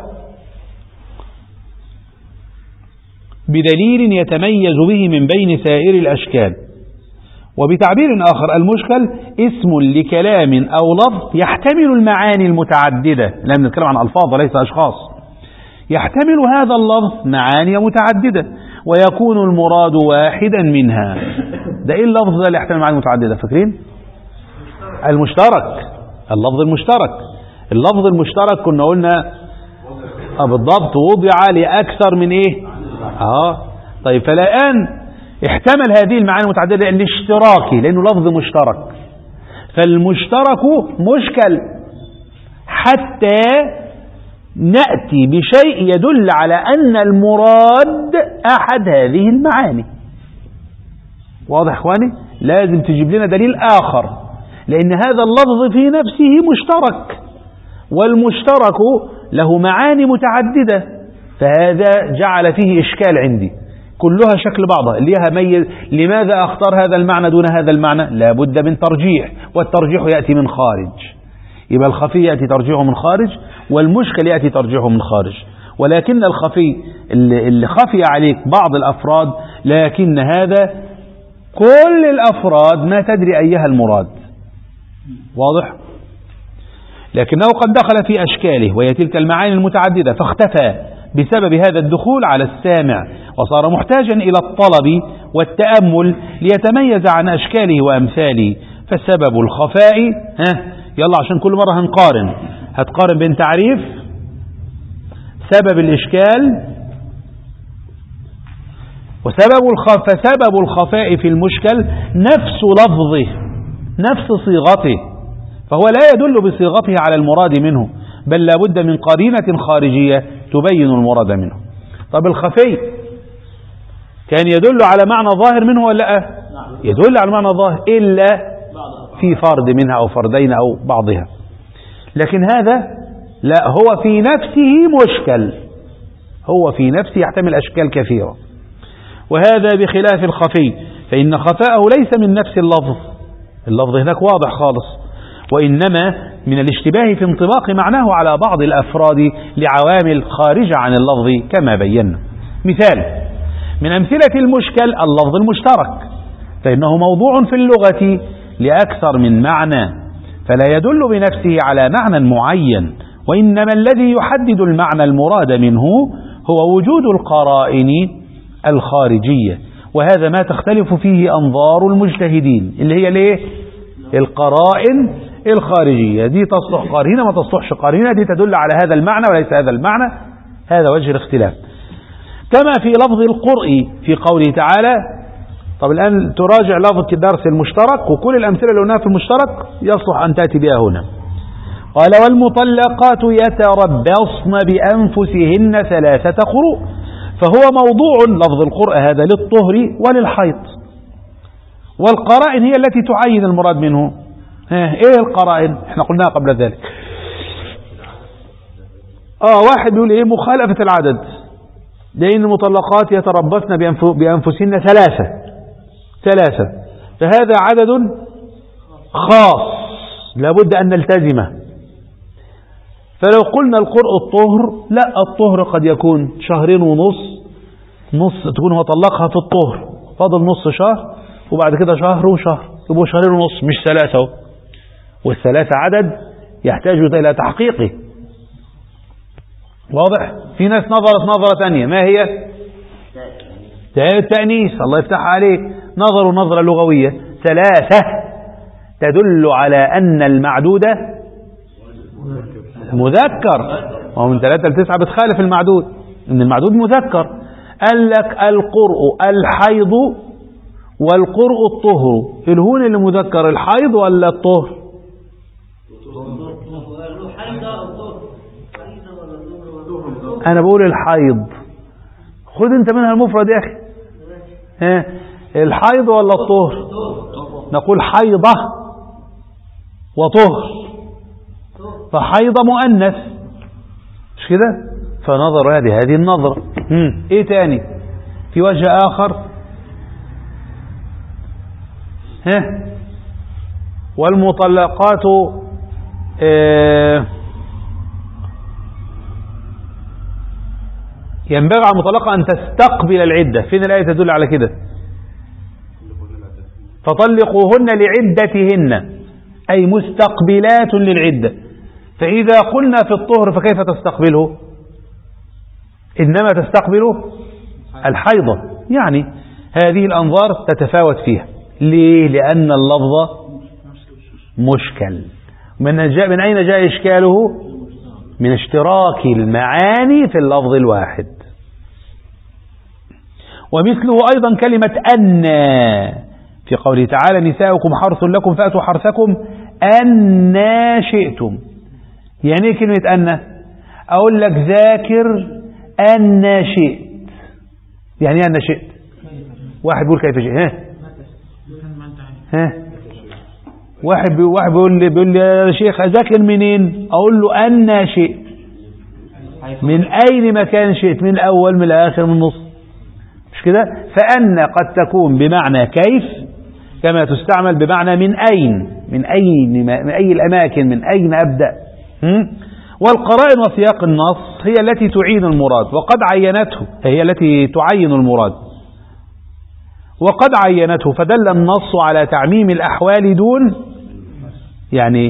[SPEAKER 1] بدليل يتميز به من بين سائر الأشكال. وبتعبير آخر المشكل اسم لكلام أو لفظ يحتمل المعاني المتعددة. لما نتكلم عن ألفاظ وليس أشخاص. يحتمل هذا اللفظ معاني متعددة ويكون المراد واحدا منها. ده إيه اللفظ ده اللي يحتمل معاني متعددة؟ فاكرين؟ المشترك. اللفظ المشترك. اللفظ المشترك كنا قلنا بالضبط وضع لأكثر من إيه؟ طيب فالآن احتمل هذه المعاني المتعددة الاشتراكي لأنه لفظ مشترك. فالمشترك مشكل حتى نأتي بشيء يدل على أن المراد أحد هذه المعاني. واضح إخواني؟ لازم تجيب لنا دليل آخر لأن هذا اللفظ في نفسه مشترك والمشترك له معاني متعددة فهذا جعل فيه إشكال عندي كلها شكل بعضها ليها ميز. لماذا أختار هذا المعنى دون هذا المعنى؟ لا بد من ترجيح والترجيح يأتي من خارج. يبقى الخفي يأتي ترجيحه من خارج والمشكل يأتي ترجيحه من خارج. ولكن الخفي اللي خفي عليك بعض الأفراد لكن هذا كل الأفراد ما تدري أيها المراد. واضح؟ لكنه قد دخل في أشكاله وهي تلك المعاني المتعددة فاختفى بسبب هذا الدخول على السامع وصار محتاجا إلى الطلب والتأمل ليتميز عن أشكاله وأمثاله. فالسبب الخفاء يلا عشان كل مرة هنقارن هتقارن بين تعريف سبب الإشكال فسبب الخفاء في المشكل نفس لفظه نفس صيغته فهو لا يدل بصيغته على المراد منه بل لا بد من قرينة خارجية تبين المراد منه. طب الخفي كان يدل على معنى ظاهر منه ولا لا؟ يدل على معنى ظاهر إلا في فرد منها أو فردين أو بعضها. لكن هذا لا هو في نفسه مشكل هو في نفسه يحتمل أشكال كثيرة. وهذا بخلاف الخفي فإن خفاءه ليس من نفس اللفظ هناك واضح خالص وإنما من الاشتباه في انطباق معناه على بعض الأفراد لعوامل خارجة عن اللفظ كما بينا. مثال من أمثلة المشكل اللفظ المشترك فإنه موضوع في اللغة لأكثر من معنى فلا يدل بنفسه على معنى معين وإنما الذي يحدد المعنى المراد منه هو وجود القرائن الخارجية وهذا ما تختلف فيه أنظار المجتهدين اللي هي ليه؟ القرائن الخارجية دي تصلح قرينة ما تصلحش قرينة دي تدل على هذا المعنى وليس هذا المعنى. هذا وجه الاختلاف. كما في لفظ القرء في قوله تعالى. طب الآن تراجع لفظ الدرس المشترك وكل الأمثلة اللي قلناها في المشترك يصلح أن تأتي بها هنا. قال والمطلقات يتربصن بأنفسهن 3 قروء فهو موضوع لفظ القرء هذا للطهر وللحيض والقرائن هي التي تعين المراد منه. ايه القرائن احنا قلناها قبل ذلك. واحد بيقول ايه مخالفة العدد لأن المطلقات يتربصن بأنفسهن 3 فهذا عدد خاص لابد أن نلتزمه. فلو قلنا القرء الطهر لا الطهر قد يكون 2.5 شهر نص تكون هو طلقها في الطهر فاضل نص شهر وبعد كده شهر وشهر يبقوا 2.5 شهر مش 3 والثلاثة عدد يحتاج إلى تحقيقه. واضح؟ في ناس نظرت نظرة ثانية ما هي التأنيث الله يفتح عليك نظروا نظرة لغوية 3 تدل على أن المعدود مذكر ومن 3 ل 9 بتخالف المعدود إن المعدود مذكر. قال لك القرء الحيض والقرء الطهر الهون اللي مذكر الحيض ولا الطهر؟ أنا بقول الحيض خذ أنت منها المفرد يا أخي. الحيض ولا الطهر؟ نقول حيضة وطهر، فحيضة مؤنث مش كده؟ فنظر هذه النظرة. ايه تاني في وجه آخر؟ والمطلقات ينبغي على المطلقة أن تستقبل العدة. فين الآية تدل على كده؟ فطلقوهن لعدتهن، أي مستقبلات للعدة. فإذا قلنا في الطهر فكيف تستقبله؟ إنما تستقبل الحيضة. يعني هذه الأنظار تتفاوت فيها. ليه؟ لأن اللفظ مشكل. من أين جاء إشكاله؟ من اشتراك المعاني في اللفظ الواحد. ومثله أيضا كلمة أن في قوله تعالى نساؤكم حرث لكم فأتوا حرثكم أن شئتم. يعني ايه كلمة أن؟ أقول لك ذاكر أن شئت. يعني أن شئت؟ واحد بيقول كيف شئت؟ واحد بيقول لي يا شيخ أذاكر منين؟ أقول له أن شئت. من أين مكان شئت؟ من الأول من الآخر من النص، مش كده؟ فأن قد تكون بمعنى كيف، كما تستعمل بمعنى من أين، من أي الأماكن، من أين أبدأ. والقرائن وسياق النص هي التي تعين المراد وقد عينته، هي التي تعين المراد وقد عينته. فدل النص على تعميم الأحوال دون، يعني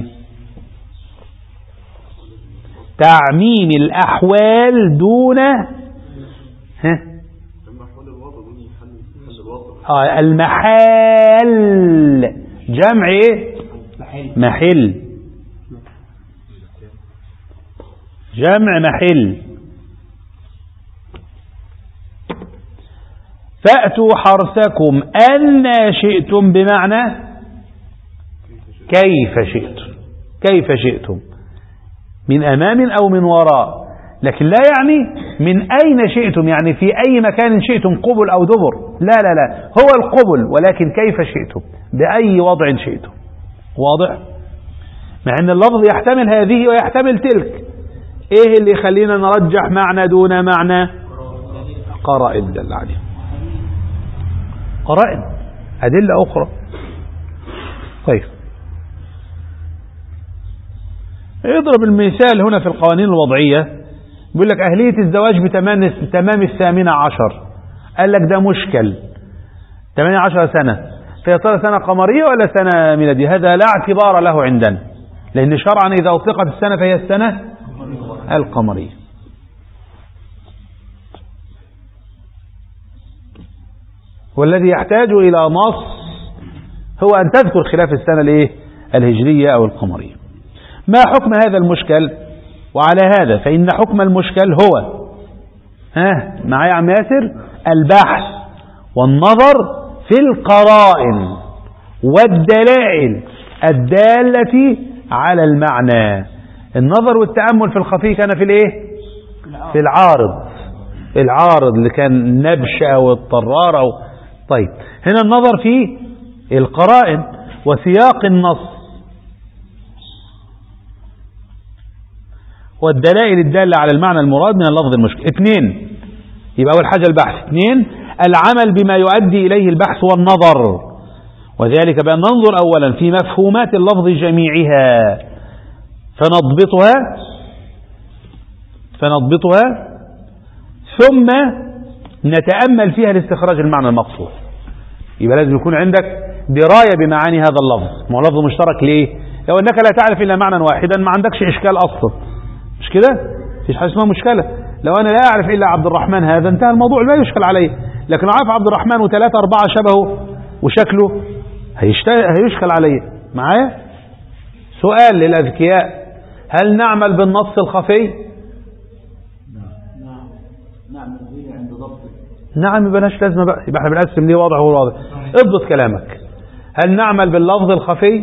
[SPEAKER 1] تعميم الأحوال دون المحال. جمع ايه؟ محل. جمع محل. فأتوا حرثكم أن شئتم بمعنى كيف شئتم. كيف شئتم من أمام أو من وراء، لكن لا يعني من أين شئتم، يعني في أي مكان شئتم، قبل أو دبر. لا لا لا، هو القبل، ولكن كيف شئتم، بأي وضع شئتم. واضح؟ مع أن اللفظ يحتمل هذه ويحتمل تلك. إيه اللي يخلينا نرجح معنى دون معنى؟ قرائن دل عليه، قرائن أدلة أخرى. طيب، يضرب المثال هنا في القوانين الوضعية، بيقول لك أهلية الزواج بتمام 18. قال لك ده مشكل، 18 سنة، فهي ترى سنة قمرية ولا سنة ميلادية؟ هذا لا اعتبار له عندنا، لأن شرعا إذا أطلقت السنة فهي السنة القمرية. والذي يحتاج إلى نص هو أن تذكر خلاف السنة الهجرية أو القمرية. ما حكم هذا المشكل؟ وعلى هذا فإن حكم المشكل هو معايا عم ياسر؟ البحث والنظر في القرائن والدلائل الدالة على المعنى. النظر والتأمل في الخفي كان في في العارض اللي كان النبش أو الطرار أو. طيب، هنا النظر في القرائن وسياق النص والدلائل الدالة على المعنى المراد من اللفظ المشكل. 2، يبقى أول حاجة البحث. 2، العمل بما يؤدي إليه البحث والنظر، وذلك بأن ننظر أولا في مفهومات اللفظ جميعها فنضبطها ثم نتأمل فيها لاستخراج المعنى المقصود. يبقى لازم يكون عندك دراية بمعاني هذا اللفظ. ما هو لفظ مشترك ليه؟ لو أنك لا تعرف إلا معنى واحدا ما عندكش إشكال أصلا، مش كده؟ مفيش حاجة اسمها مشكلة. لو أنا لا أعرف إلا عبد الرحمن هذا انتهى الموضوع، لا يشكل عليه. لكن أعرف عبد الرحمن وثلاثة 4 شبهه وشكله هيشكل عليه. معايا؟ سؤال للأذكياء: هل نعمل بالنص الخفي؟ نعم، يبقى مالهاش لازمة بقى، يبقى احنا بنقسم ليه واضح وواضح. اضبط كلامك. هل نعمل باللفظ الخفي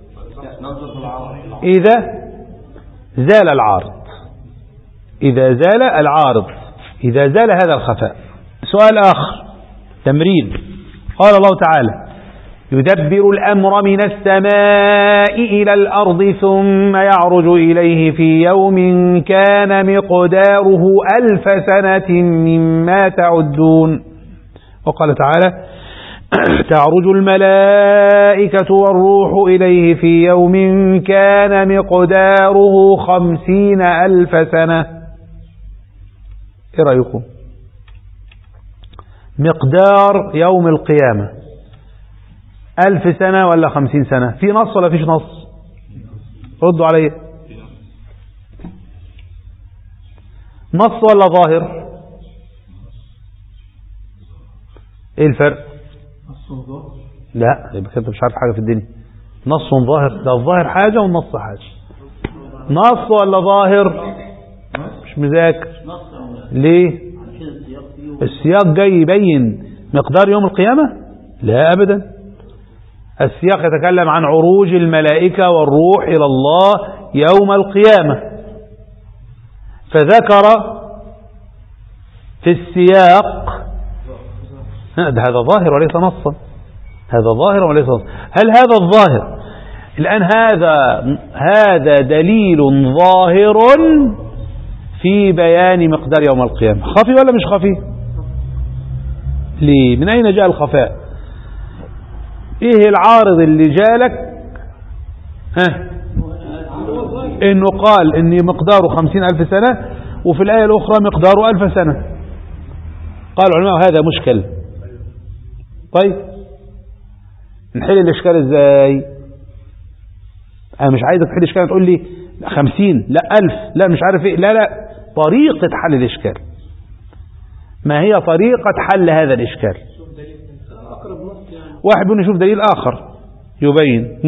[SPEAKER 1] إذا زال العارض؟ إذا زال العارض، إذا زال هذا الخفاء. سؤال آخر، تمرين. قال الله تعالى: يدبر الأمر من السماء إلى الأرض ثم يعرج إليه في يوم كان مقداره 1000 سنة مما تعدون. وقال تعالى: تعرج الملائكة والروح إليه في يوم كان مقداره 50,000 سنة. إيه رأيكم؟ مقدار يوم القيامة 1000 سنة ولا 50 سنة؟ في نص ولا فيش نص؟ ردوا علي. نص ولا ظاهر؟ ايه الفرق؟ لا، يبقى انت مش عارف حاجة في الدنيا. نص ظاهر، ده الظاهر حاجة والنص حاجة. نص ولا ظاهر؟ مش مذاكر. ليه؟ السياق جاي يبين مقدار يوم القيامة؟ لا أبدا. السياق يتكلم عن عروج الملائكة والروح إلى الله يوم القيامة، فذكر في السياق هذا ظاهر وليس نصا. هذا ظاهر وليس نصا. هل هذا الظاهر الآن هذا دليل ظاهر في بيان مقدار يوم القيامة، خفي ولا مش خفي؟ ليه؟ من أين جاء الخفاء؟ ايه العارض اللي جالك؟ انه قال ان مقداره 50,000 سنة وفي الآية الأخرى مقداره 1000 سنة. قال العلماء هذا مشكل. طيب نحل الإشكال ازاي؟ انا مش عايزك تحل الإشكال تقول لي 50 لا 1000 لا مش عارف ايه، لا طريقة حل الإشكال. ما هي طريقة حل هذا الإشكال؟ واحد بيقول نشوف دليل آخر يبين.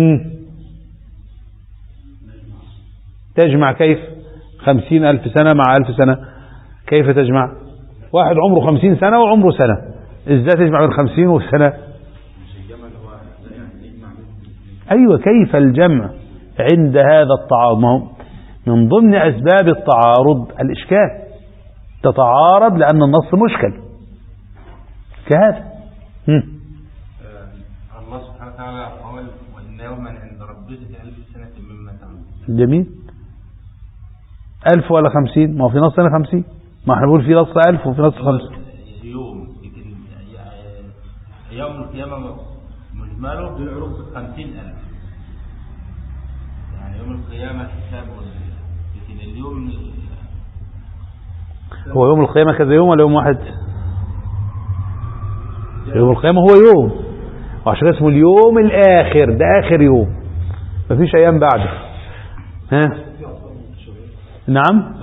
[SPEAKER 1] تجمع كيف 50,000 سنة مع 1000 سنة؟ كيف تجمع؟ واحد عمره 50 سنة وعمره سنة، ازاي تجمع بين 50 والسنة؟ أيوة، كيف الجمع عند هذا التعارض؟ من ضمن أسباب التعارض الإشكال، تتعارض لأن النص مشكل كهذا.
[SPEAKER 3] الله سبحانه وتعالى قال: وإن يوما عند ربك 1000 سنة مما تعملون.
[SPEAKER 1] جميل. 1000 ولا 50؟ ما هو في نص هنا 50، ما احنا بنقول في نص 1000 وفي نص 50.
[SPEAKER 3] يوم القيامة مجمله 50,000، يعني يوم القيامة حساب، لكن اليوم
[SPEAKER 1] هو يوم القيامة كذا يوم ولا يوم واحد؟ يوم القيامة هو يوم، وعشان اسمه اليوم الآخر، ده آخر يوم، مفيش أيام بعده. نعم.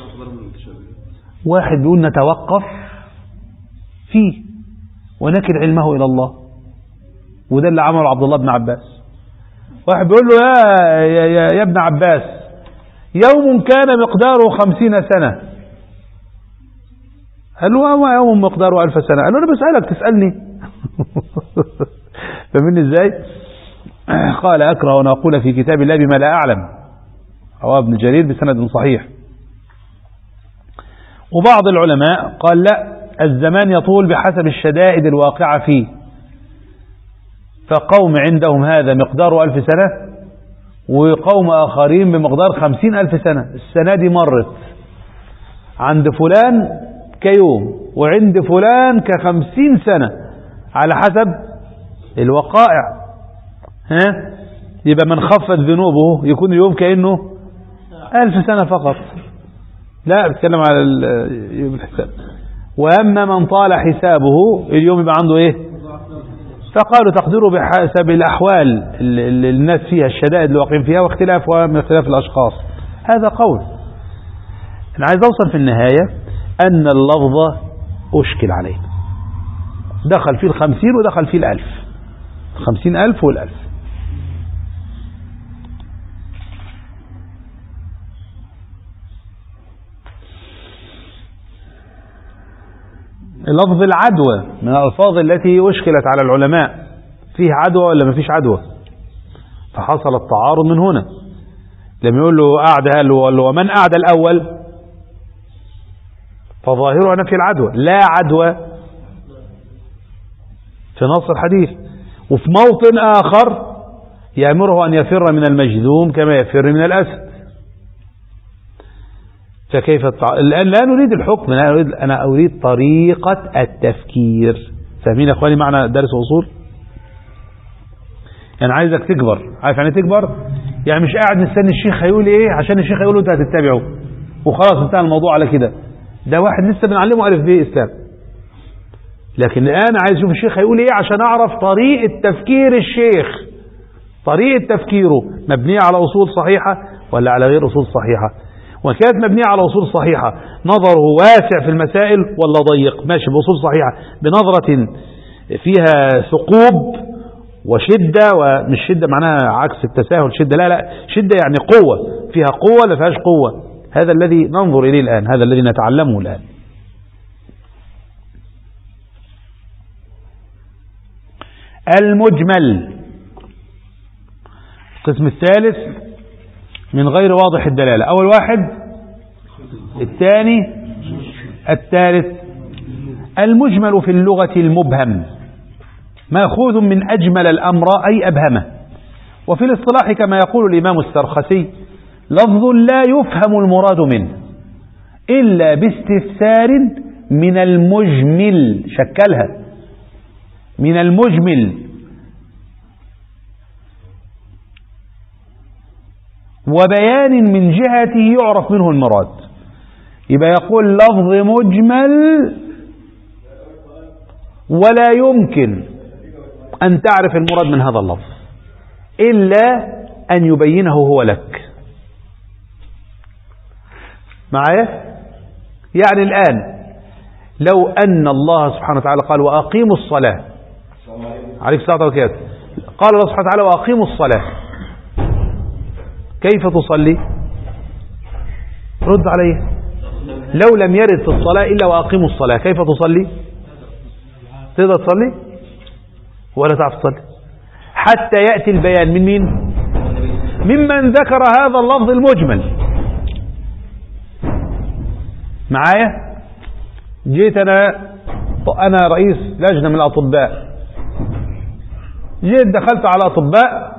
[SPEAKER 1] واحد بيقول نتوقف فيه ونكل علمه إلى الله، وده اللي عمله عبد الله بن عباس. واحد بيقول له يا ابن عباس، يوم كان مقداره 50 سنة. قال له ما يوم مقداره 1000 سنة. قال له أنا بسألك تسألني. فمن ازاي؟ قال: أكره أن أقول في كتاب الله بما لا أعلم. رواه ابن جرير بسند صحيح. وبعض العلماء قال لا، الزمان يطول بحسب الشدائد الواقعة فيه، فقوم عندهم هذا مقدار 1000 سنة، وقوم آخرين بمقدار 50,000 سنة. السنة دي مرت عند فلان كيوم، وعند فلان ك50 سنة، على حسب الوقائع. يبقى من خفت ذنوبه يكون اليوم كأنه 1000 سنة فقط. لا، بتكلم على الحساب. وأما من طال حسابه اليوم يبقى عنده ايه؟ فقالوا تقديره بحسب الأحوال اللي الناس فيها، الشدائد اللي واقعين فيها، واختلافها من اختلاف الأشخاص. هذا قول. أنا عايز أوصل في النهاية أن اللفظ أشكل عليه، دخل فيه 50 ودخل فيه 1000، 50,000 وال1000. لفظ العدوى من الألفاظ التي أشكلت على العلماء، فيه عدوى ولا ما فيش عدوى؟ فحصل التعارض من هنا. لما يقول له أعدى ومن أعدى الأول، فظاهره نفي العدوى، لا عدوى. في نص الحديث. وفي موطن آخر يأمره أن يفر من المجذوم كما يفر من الأسد. فكيف الآن لا نريد الحكم، أنا أريد طريقة التفكير. فاهمين يا أخواني معنى درس أصول؟ يعني عايزك تكبر. عارف يعني تكبر؟ يعني مش قاعد مستني الشيخ هيقول ايه عشان الشيخ هيقوله انت هتتبعه وخلاص انتهى الموضوع على كده. ده واحد لسه بنعلمه ألف ب إسلام، لكن الآن عايز اشوف الشيخ هيقول ايه عشان اعرف طريقة تفكير الشيخ، طريقة تفكيره مبنية على أصول صحيحة ولا على غير أصول صحيحة. وكانت مبنية على أصول صحيحة نظره واسع في المسائل ولا ضيق؟ ماشي بأصول صحيحة بنظرة فيها ثقوب وشدة، ومش شدة معناها عكس التساهل شدة، لا شدة يعني قوة، فيها قوة لا فيهاش قوة. هذا الذي ننظر إليه الآن، هذا الذي نتعلمه الآن. المجمل القسم الثالث من غير واضح الدلالة. أول واحد، الثاني، الثالث. المجمل في اللغة المبهم مأخوذ من أجمل الأمر أي أبهمه. وفي الاصطلاح كما يقول الإمام السرخسي لفظ لا يفهم المراد منه إلا باستفسار من المجمل، شكلها من المجمل، وبيان من جهته يعرف منه المراد. يبقى يقول لفظ مجمل ولا يمكن أن تعرف المراد من هذا اللفظ إلا أن يبينه هو لك. معايا؟ يعني الآن لو أن الله سبحانه وتعالى قال وأقيموا الصلاة، عليك الصلاة وكذا، قال الله سبحانه وتعالى وأقيموا الصلاة، كيف تصلي؟ رد عليه. لو لم يرد في الصلاة إلا وأقيموا الصلاة كيف تصلي؟ تقدر تصلي ولا تعرف تصلي حتى يأتي البيان من مين؟ ممن ذكر هذا اللفظ المجمل. معايا؟ جيت أنا رئيس لجنة من الأطباء، جيت دخلت على أطباء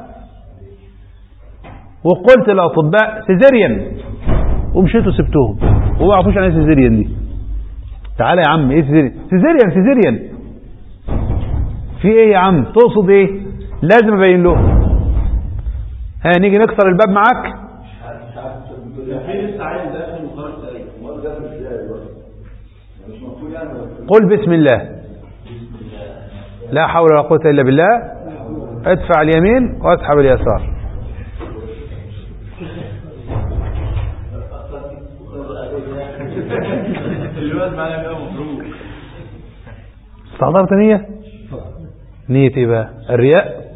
[SPEAKER 1] وقلت للأطباء سيزيريان ومشيتوا سبتوهم وما يعرفوش عن ايه سيزيريان دي. تعالى يا عم، ايه سيزيريان؟ سيزيريان في ايه يا عم؟ تقصد ايه؟ لازم ابين له. نيجي نكسر الباب معاك. قل بسم الله، لا حول ولا قوة الا بالله، ادفع اليمين واسحب اليسار. استحضرت نية؟ نية ايه بقى؟ الرياء؟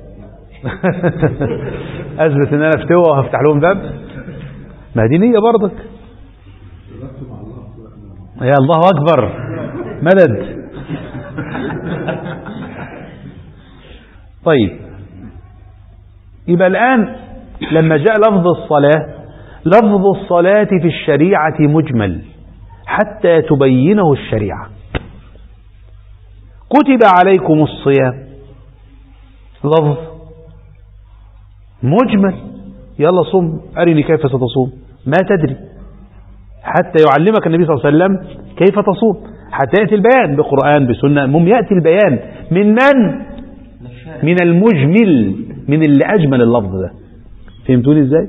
[SPEAKER 1] اثبت ان انا فتوى وهفتح لهم باب؟ ما دي نية برضك. يا الله اكبر، مدد. طيب يبقى الآن لما جاء لفظ الصلاة، لفظ الصلاة في الشريعة مجمل حتى تبينه الشريعة. كتب عليكم الصيام، لفظ مجمل، يلا صم، أرني كيف ستصوم، ما تدري، حتى يعلمك النبي صلى الله عليه وسلم كيف تصوم، حتى يأتي البيان بقرآن بسنة. المهم يأتي البيان من من المجمل، من اللي أجمل اللفظ ده. فهمتوني ازاي؟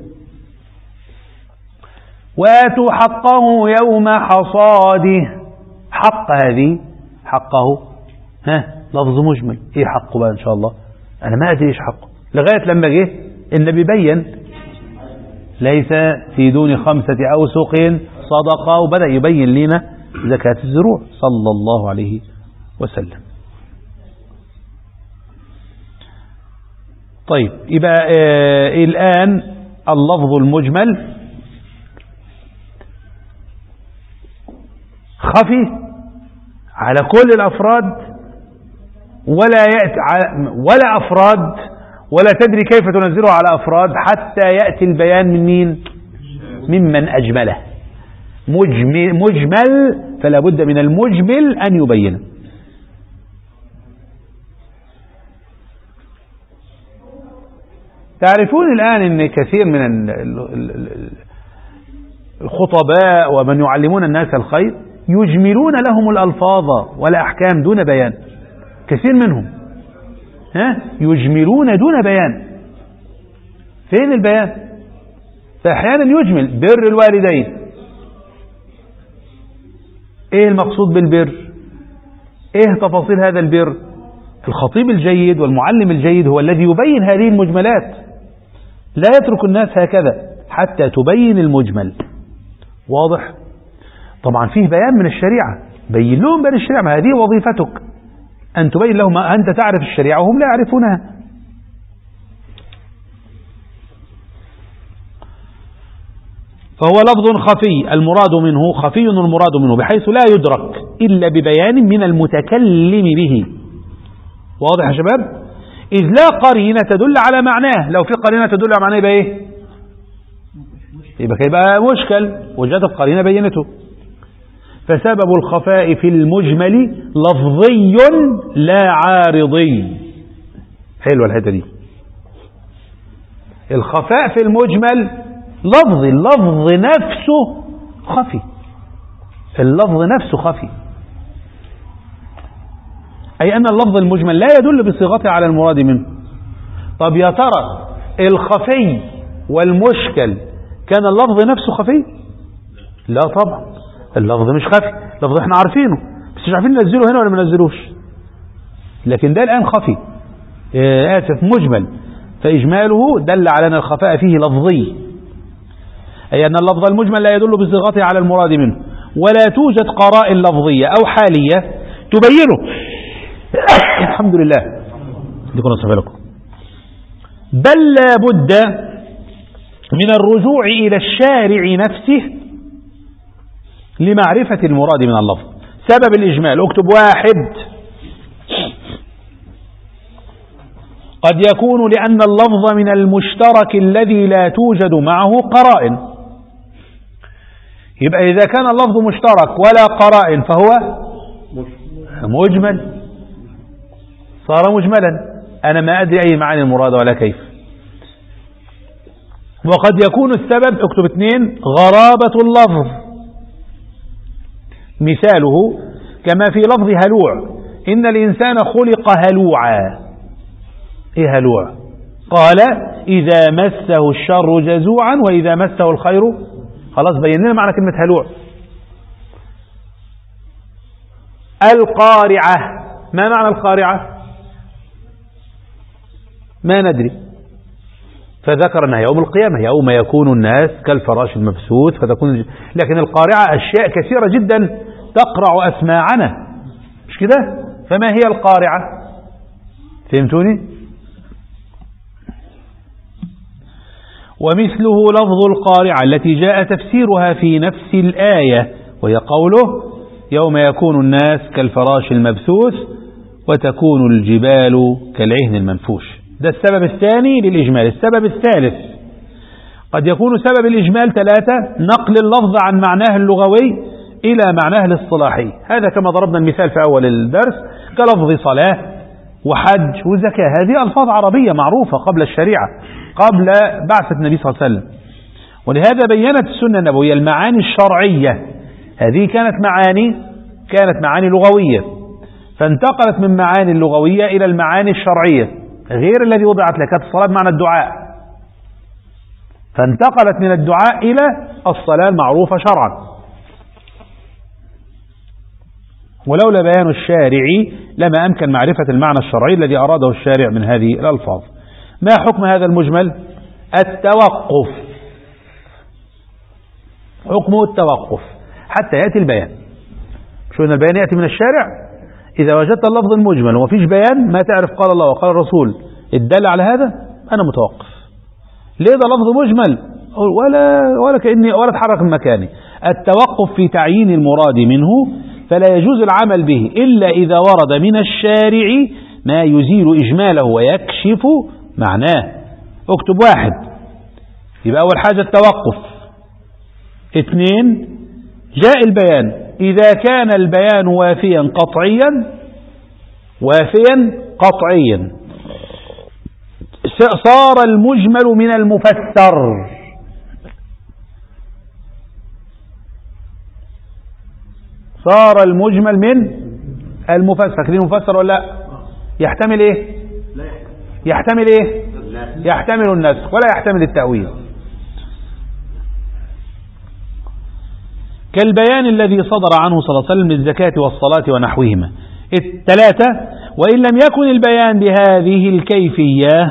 [SPEAKER 1] وآتوا حقه يوم حصاده، حق هذه حقه، لفظ مجمل. ايه حقه بقى ان شاء الله؟ انا ما ادري ايش حقه لغاية لما جه النبي بين ليس في دون 5 أوسق صدقة، وبدأ يبين لنا زكاة الزروع صلى الله عليه وسلم. طيب يبقى الآن اللفظ المجمل خفي على كل الأفراد، ولا يأتي ولا أفراد، ولا تدري كيف تنزله على أفراد حتى يأتي البيان من مين؟ ممن أجمله. مجمل، فلا بد من المجمل أن يبينه. تعرفون الآن أن كثير من الخطباء ومن يعلمون الناس الخير يجملون لهم الألفاظ والأحكام دون بيان. كثير منهم يجملون دون بيان. فين البيان؟ فأحيانا يجمل بر الوالدين. ايه المقصود بالبر؟ ايه تفاصيل هذا البر؟ الخطيب الجيد والمعلم الجيد هو الذي يبين هذه المجملات، لا يترك الناس هكذا حتى تبين المجمل. واضح؟ طبعا فيه بيان من الشريعة، بين لهم بين الشريعة، ما هذه وظيفتك أن تبين لهم. أنت تعرف الشريعة وهم لا يعرفونها. فهو لفظ خفي المراد منه، خفي المراد منه بحيث لا يدرك إلا ببيان من المتكلم به. واضح يا شباب؟ إذ لا قرينة تدل على معناه. لو في قرينة تدل على معناه يبقى إيه؟ يبقى مشكل، وجدت القرينة بينته. فسبب الخفاء في المجمل لفظي لا عارضي. حلوة الحتة دي. الخفاء في المجمل لفظي، اللفظ نفسه خفي، اللفظ نفسه خفي، أي أن اللفظ المجمل لا يدل بصيغته على المراد منه. طب يا ترى الخفي والمشكل كان اللفظ نفسه خفي؟ لا طبعا، اللفظ مش خفي، اللفظ احنا عارفينه بس مش عارفين ننزله هنا ولا ما ننزلوش، لكن ده الآن خفي، آسف مجمل، فإجماله دل على أن الخفاء فيه لفظي، أي أن اللفظ المجمل لا يدل بصيغته على المراد منه، ولا توجد قرائن لفظية أو حالية تبينه. الحمد لله دي كنا نصف لكم. بل لا بد من الرجوع إلى الشارع نفسه لمعرفة المراد من اللفظ. سبب الإجمال اكتب 1 قد يكون لأن اللفظ من المشترك الذي لا توجد معه قرائن. يبقى إذا كان اللفظ مشترك ولا قرائن فهو مجمل، صار مجملا، أنا ما أدري أي معنى المراد ولا كيف. وقد يكون السبب اكتب 2 غرابة اللفظ. مثاله كما في لفظ هلوع، إن الإنسان خلق هلوعا. إيه هلوع؟ قال إذا مسه الشر جزوعا وإذا مسه الخير. خلاص بين لنا معنى كلمة هلوع. القارعة، ما معنى القارعة؟ ما ندري، فذكر أنها يوم القيامة، يوم يكون الناس كالفراش المبثوث فتكون. لكن القارعة أشياء كثيرة جدا تقرع أسماعنا، مش كده؟ فما هي القارعة؟ فهمتوني؟ ومثله لفظ القارعة التي جاء تفسيرها في نفس الآية، وهي قوله يوم يكون الناس كالفراش المبثوث وتكون الجبال كالعهن المنفوش. ده السبب الثاني للإجمال. السبب الثالث قد يكون سبب الإجمال 3 نقل اللفظ عن معناه اللغوي إلى معناه الاصطلاحي. هذا كما ضربنا المثال في أول الدرس كلفظ صلاة وحج وزكاة، هذه ألفاظ عربية معروفة قبل الشريعة، قبل بعثة النبي صلى الله عليه وسلم. ولهذا بيّنت السنة النبوية المعاني الشرعية، هذه كانت معاني لغوية، فانتقلت من معاني اللغوية إلى المعاني الشرعية غير الذي وضعت لك. كانت الصلاة بمعنى الدعاء، فانتقلت من الدعاء إلى الصلاة المعروفة شرعا. ولولا بيان الشارع لما أمكن معرفة المعنى الشرعي الذي أراده الشارع من هذه الألفاظ. ما حكم هذا المجمل؟ التوقف، حكمه التوقف حتى يأتي البيان. شو أن البيان يأتي من الشارع؟ إذا وجدت اللفظ المجمل ومفيش بيان، ما تعرف قال الله وقال الرسول الدل على هذا، أنا متوقف. ليه؟ ده لفظ مجمل ولا كأني ولا اتحرك من مكاني. التوقف في تعيين المراد منه، فلا يجوز العمل به إلا إذا ورد من الشارع ما يزيل إجماله ويكشف معناه. اكتب 1 يبقى أول حاجة التوقف. 2 جاء البيان، إذا كان البيان وافيا قطعيا صار المجمل من المفسر. صار المجمل من المفسر. كده مفسر ولا لا؟ يحتمل ايه؟ يحتمل ايه؟ يحتمل النسخ ولا يحتمل التأويل. كالبيان الذي صدر عنه صلى الله عليه وسلم للزكاة والصلاة ونحوهما. الثلاثة: وإن لم يكن البيان بهذه الكيفية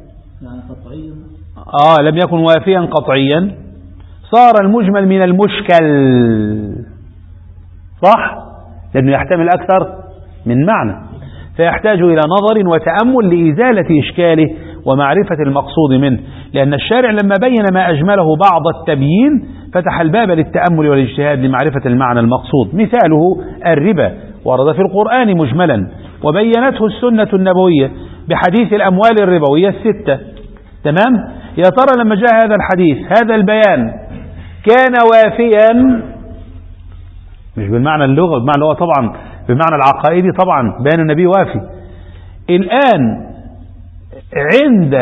[SPEAKER 1] لم يكن وافيا قطعيا، صار المجمل من المشكل. صح؟ لأنه يحتمل أكثر من معنى، فيحتاج إلى نظر وتأمل لإزالة إشكاله ومعرفة المقصود منه، لأن الشارع لما بين ما أجمله بعض التبيين فتح الباب للتأمل والاجتهاد لمعرفة المعنى المقصود. مثاله الربا، ورد في القرآن مجملا وبينته السنة النبوية بحديث الأموال الربوية الستة. تمام؟ يا ترى لما جاء هذا الحديث هذا البيان كان وافيا، مش بالمعنى اللغة، بالمعنى اللغة طبعا، بالمعنى العقائدي طبعا بيان النبي وافي. الآن عند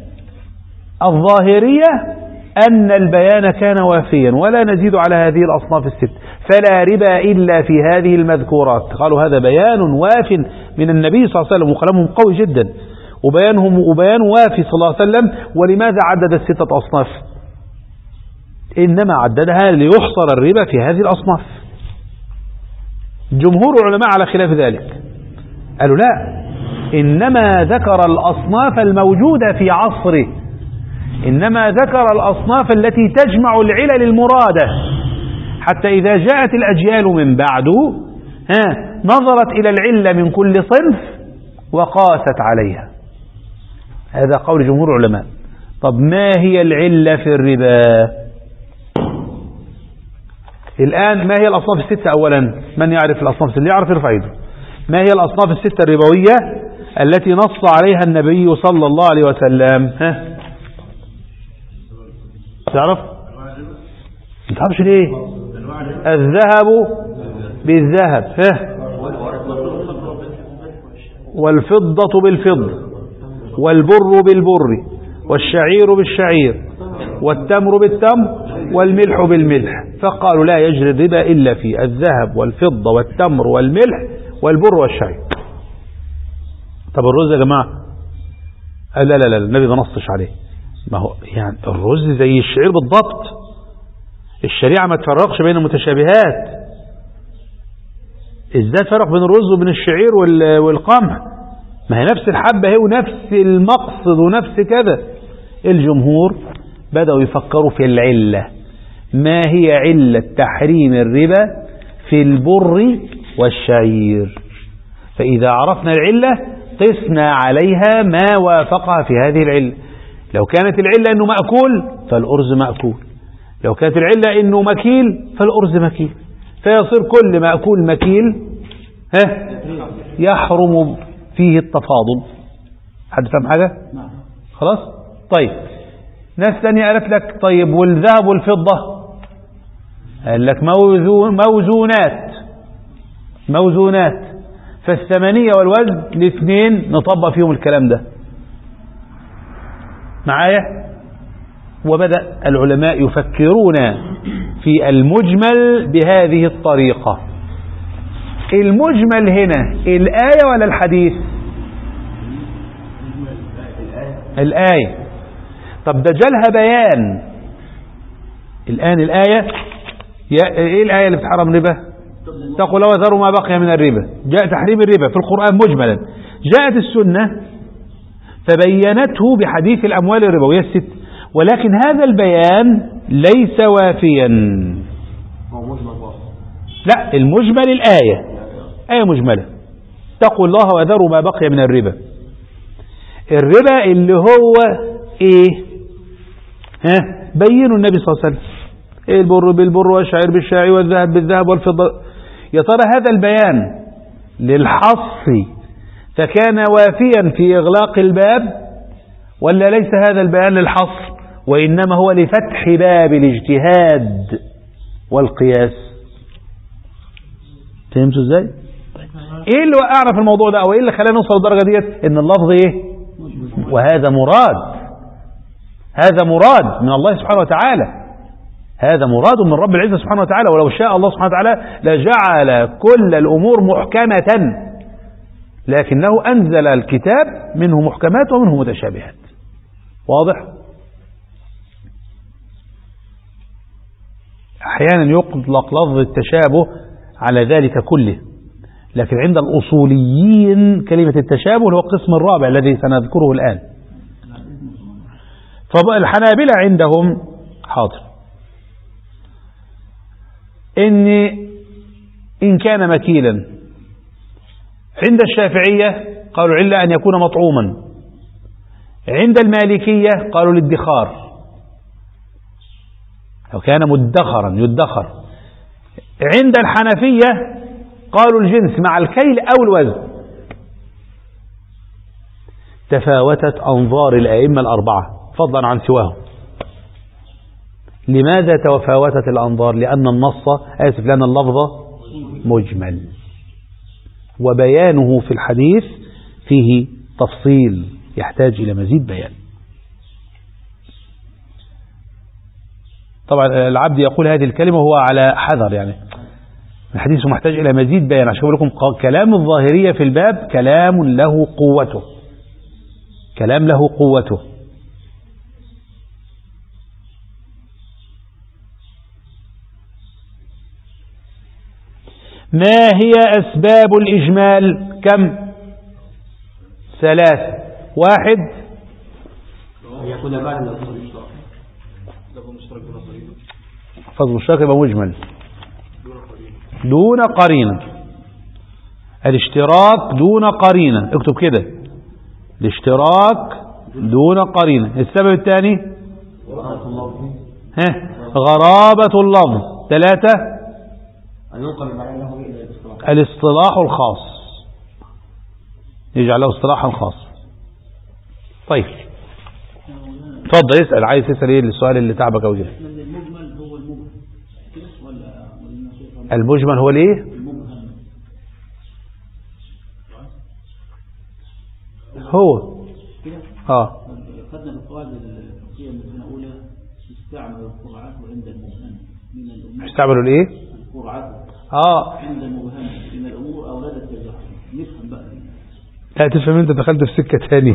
[SPEAKER 1] الظاهرية أن البيان كان وافيا ولا نزيد على هذه الأصناف الست، فلا ربا إلا في هذه المذكورات. قالوا هذا بيان واف من النبي صلى الله عليه وسلم، وكلامهم قوي جدا، وبيان وافي صلى الله عليه وسلم. ولماذا عدد الستة أصناف؟ إنما عددها ليحصر الربا في هذه الأصناف. جمهور العلماء على خلاف ذلك، قالوا لا، إنما ذكر الأصناف الموجودة في عصره، إنما ذكر الأصناف التي تجمع العلل المرادة، حتى إذا جاءت الأجيال من بعده نظرت إلى العلة من كل صنف وقاست عليها. هذا قول جمهور العلماء. طب ما هي العلة في الربا؟ الآن ما هي الأصناف الستة؟ أولا من يعرف الأصناف؟ اللي يعرف يرفع يده. ما هي الأصناف الستة الربوية التي نص عليها النبي صلى الله عليه وسلم؟ تعرف؟ ما تعرفش ليه؟ الذهب بالذهب، والفضة بالفضة، والبر بالبر، والشعير بالشعير، والتمر بالتمر، والملح بالملح. فقالوا لا يجري الربا إلا في الذهب والفضة والتمر والملح والبر والشعير. طب الرز يا جماعة؟ لا لا لا، النبي ما نصش عليه. ما هو يعني الرز زي الشعير بالضبط، الشريعة ما تفرقش بين المتشابهات. ازاي فرق بين الرز وبين الشعير والقمح؟ ما هي نفس الحبة هي ونفس المقصد ونفس كذا. الجمهور بدأوا يفكروا في العلة، ما هي علة تحريم الربا في البر والشعير؟ فإذا عرفنا العلة قسنا عليها ما وافقها في هذه العلة. لو كانت العلة أنه مأكول فالأرز مأكول، لو كانت العلة أنه مكيل فالأرز مكيل، فيصير كل مأكول مكيل يحرم فيه التفاضل. حد فهم حاجة؟ خلاص؟ طيب ناس ثانية قالت لك طيب والذهب والفضة؟ قال لك موزونات، فالثمانية والوزن الاثنين نطبق فيهم الكلام ده معايا. وبدأ العلماء يفكرون في المجمل بهذه الطريقة. المجمل هنا الآية ولا الحديث؟ الآية. طب ده جالها بيان. الآن الآية ايه الآية اللي بتحرم الربا؟ اتقوا الله وذروا ما بقي من الربا. جاء تحريم الربا في القرآن مجملا، جاءت السنة فبينته بحديث الأموال الربوية الست، ولكن هذا البيان ليس وافيا. لا، المجمل الآية، آية مجملة، اتقوا الله وذروا ما بقي من الربا. الربا اللي هو ايه؟ بينوا النبي صلى الله عليه وسلم، ايه البر بالبر والشعير بالشعير والذهب بالذهب والفضة. يا ترى هذا البيان للحصر فكان وافيا في إغلاق الباب، ولا ليس هذا البيان للحصر وإنما هو لفتح باب الاجتهاد والقياس؟ فهمتوا ازاي؟ ايه اللي وقعنا في الموضوع ده، او ايه اللي خلانا نوصل للدرجة ديت؟ ان اللفظ ايه؟ وهذا مراد، هذا مراد من الله سبحانه وتعالى، هذا مراد من رب العزة سبحانه وتعالى. ولو شاء الله سبحانه وتعالى لجعل كل الأمور محكمة، لكنه أنزل الكتاب منه محكمات ومنه متشابهات. واضح؟ أحيانا يطلق لفظ التشابه على ذلك كله، لكن عند الأصوليين كلمة التشابه هو القسم الرابع الذي سنذكره الآن. فالحنابلة عندهم حاضر إن كان مكيلا، عند الشافعية قالوا إلا أن يكون مطعوما، عند المالكية قالوا الادخار، لو كان مدخرا يدخر، عند الحنفية قالوا الجنس مع الكيل أو الوزن. تفاوتت أنظار الأئمة الأربعة فضلا عن سواهم. لماذا تفاوتت الأنظار؟ لأن لأن اللفظ مجمل، وبيانه في الحديث فيه تفصيل يحتاج إلى مزيد بيان. طبعا العبد يقول هذه الكلمة وهو على حذر، يعني الحديث محتاج إلى مزيد بيان. عشان أقول لكم كلام الظاهرية في الباب كلام له قوته، كلام له قوته. ما هي أسباب الإجمال؟ كم؟ 3. 1 لفظ مشترك يبقى مجمل دون قرينة. الاشتراك دون قرينة، اكتب كده، الاشتراك دون قرينة. السبب الثاني غرابة اللفظ. 3 الاصطلاح الخاص، يجعل له اصطلاحا خاص. طيب اتفضل اسأل، عايز تسأل ايه السؤال اللي تعبك او جهل؟ المجمل هو الايه؟ هو
[SPEAKER 2] خدنا القواعد الفقهية من السنة الأولى استعمل القرعات عند المبهم من الأمور.
[SPEAKER 1] استعملوا الايه؟
[SPEAKER 2] القرعات عند المبهم من الأمور أولاد التجارة. نفهم بقى.
[SPEAKER 1] لا تفهم، انت دخلت في سكة ثانية.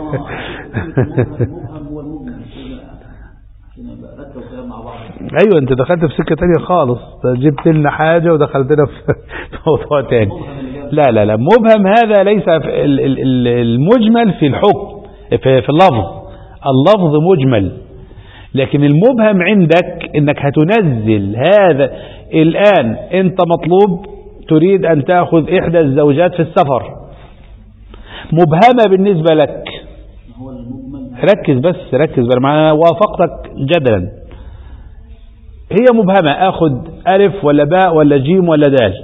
[SPEAKER 2] المبهم هو المبهم عشان نركب الكلام مع بعض.
[SPEAKER 1] ايوه انت دخلت في سكة ثانية خالص، جبت لنا حاجة ودخلتنا في موضوع ثاني. لا مبهم هذا ليس المجمل في الحكم، في اللفظ مجمل، لكن المبهم عندك انك هتنزل هذا. الآن انت مطلوب تريد ان تأخذ احدى الزوجات في السفر، مبهمة بالنسبة لك. ركز معنا، وافقتك جدلا. هي مبهمة، اخذ ألف ولا باء ولا جيم ولا دال،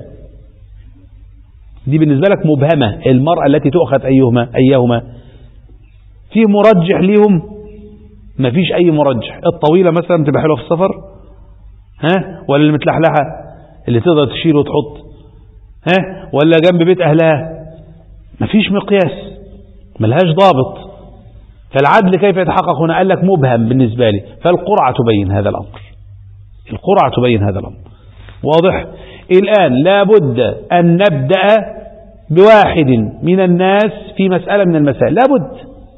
[SPEAKER 1] دي بالنسبة لك مبهمة. المرأة التي تؤخذ أيهما في مرجح ليهم؟ ما فيش أي مرجح. الطويلة مثلا تبقى حلوة في السفر ولا المتلحلحة اللي تقدر تشيل وتحط ولا جنب بيت أهلها؟ ما فيش مقياس، ملهاش ضابط. فالعدل كيف يتحقق هنا؟ قال لك مبهم بالنسبة لي. فالقرعة تبين هذا الأمر، القرعة تبين هذا الأمر. واضح؟ الآن لابد أن نبدأ بواحد من الناس في مسألة من المسائل. لابد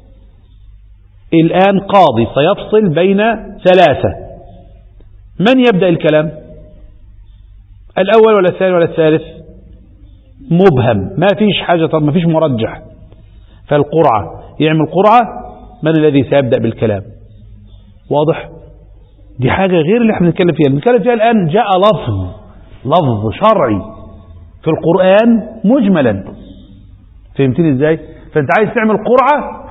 [SPEAKER 1] الآن قاضي سيفصل بين 3. من يبدأ الكلام؟ الأول ولا الثاني ولا الثالث؟ مبهم، ما فيش حاجة، ما فيش مرجح. فالقرعة يعمل قرعة، من الذي سيبدأ بالكلام؟ واضح؟ دي حاجة غير اللي احنا بنتكلم فيها الآن. جاء لفظ شرعي في القرآن مجملا. فهمتني ازاي؟ فانت عايز تعمل قرعة؟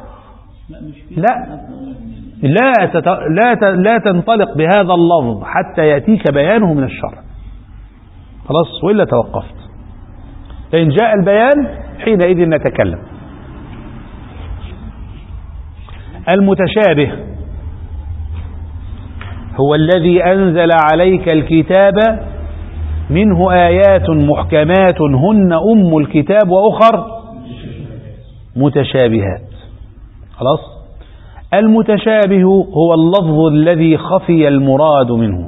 [SPEAKER 1] لا تنطلق بهذا اللفظ حتى يأتيك بيانه من الشرع، خلاص، وإلا توقفت. فإن جاء البيان حينئذ نتكلم. المتشابه هو الذي أنزل عليك الكتاب منه آيات محكمات هن أم الكتاب وأخر متشابهات. خلاص. المتشابه هو اللفظ الذي خفي المراد منه.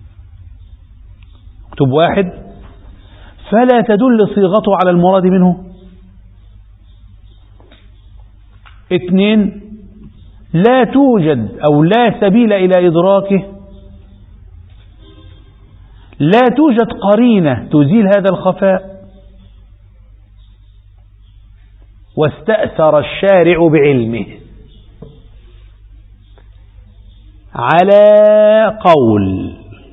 [SPEAKER 1] اكتب 1 فلا تدل صيغته على المراد منه. 2 لا توجد أو لا سبيل إلى إدراكه، لا توجد قرينة تزيل هذا الخفاء، واستأثر الشارع بعلمه على قول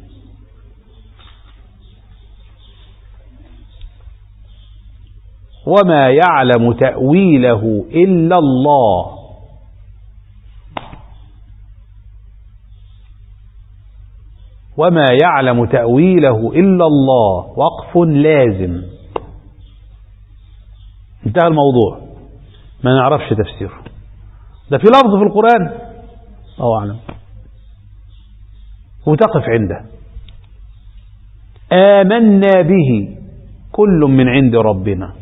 [SPEAKER 1] وما يعلم تأويله إلا الله. وما يعلم تأويله إلا الله وقف لازم، انتهى الموضوع، ما نعرفش تفسيره. ده في لفظ في القرآن الله أعلم وتقف عنده. آمنا به كل من عند ربنا.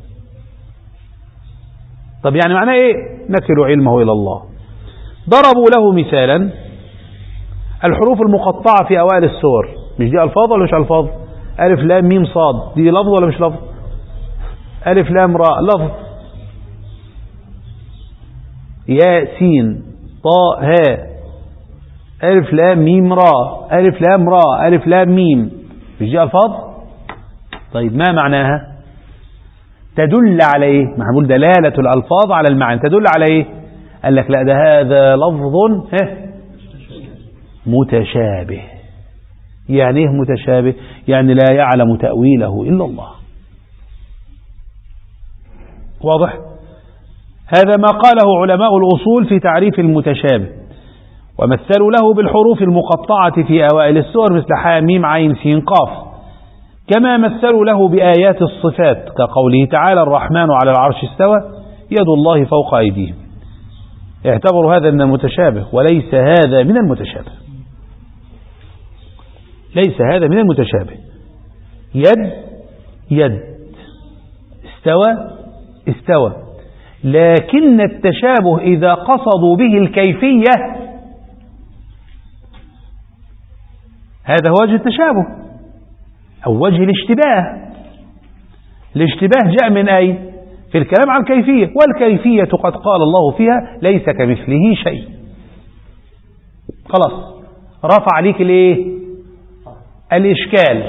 [SPEAKER 1] طب يعني معناه ايه؟ نكل علمه إلى الله. ضربوا له مثالا الحروف المقطعة في أوائل السور، مش دي ألفاظ ولا مش ألفاظ؟ ألف لام ميم صاد، دي لفظ ولا مش لفظ؟ ألف لام راء لفظ، يا سين طاء هاء، ألف لام ميم راء، ألف لام راء، ألف لام ميم، مش دي ألفاظ؟ طيب ما معناها؟ تدل على ايه؟ ما هنقول دلالة الألفاظ على المعنى، تدل على ايه؟ قال لك لا، ده هذا لفظ متشابه. يعني ايه متشابه؟ يعني لا يعلم تأويله إلا الله. واضح؟ هذا ما قاله علماء الأصول في تعريف المتشابه، ومثلوا له بالحروف المقطعة في أوائل السور مثل حاء ميم عين سين قاف، كما مثلوا له بآيات الصفات كقوله تعالى الرحمن على العرش استوى يد الله فوق أيديهم. اعتبروا هذا من المتشابه وليس هذا من المتشابه، ليس هذا من المتشابه. يد يد، استوى استوى، لكن التشابه إذا قصدوا به الكيفية هذا هو وجه التشابه أو وجه الاشتباه. الاشتباه جاء من أي؟ في الكلام عن الكيفية، والكيفية قد قال الله فيها ليس كمثله شيء. خلاص رفع عليك الايه؟ الإشكال،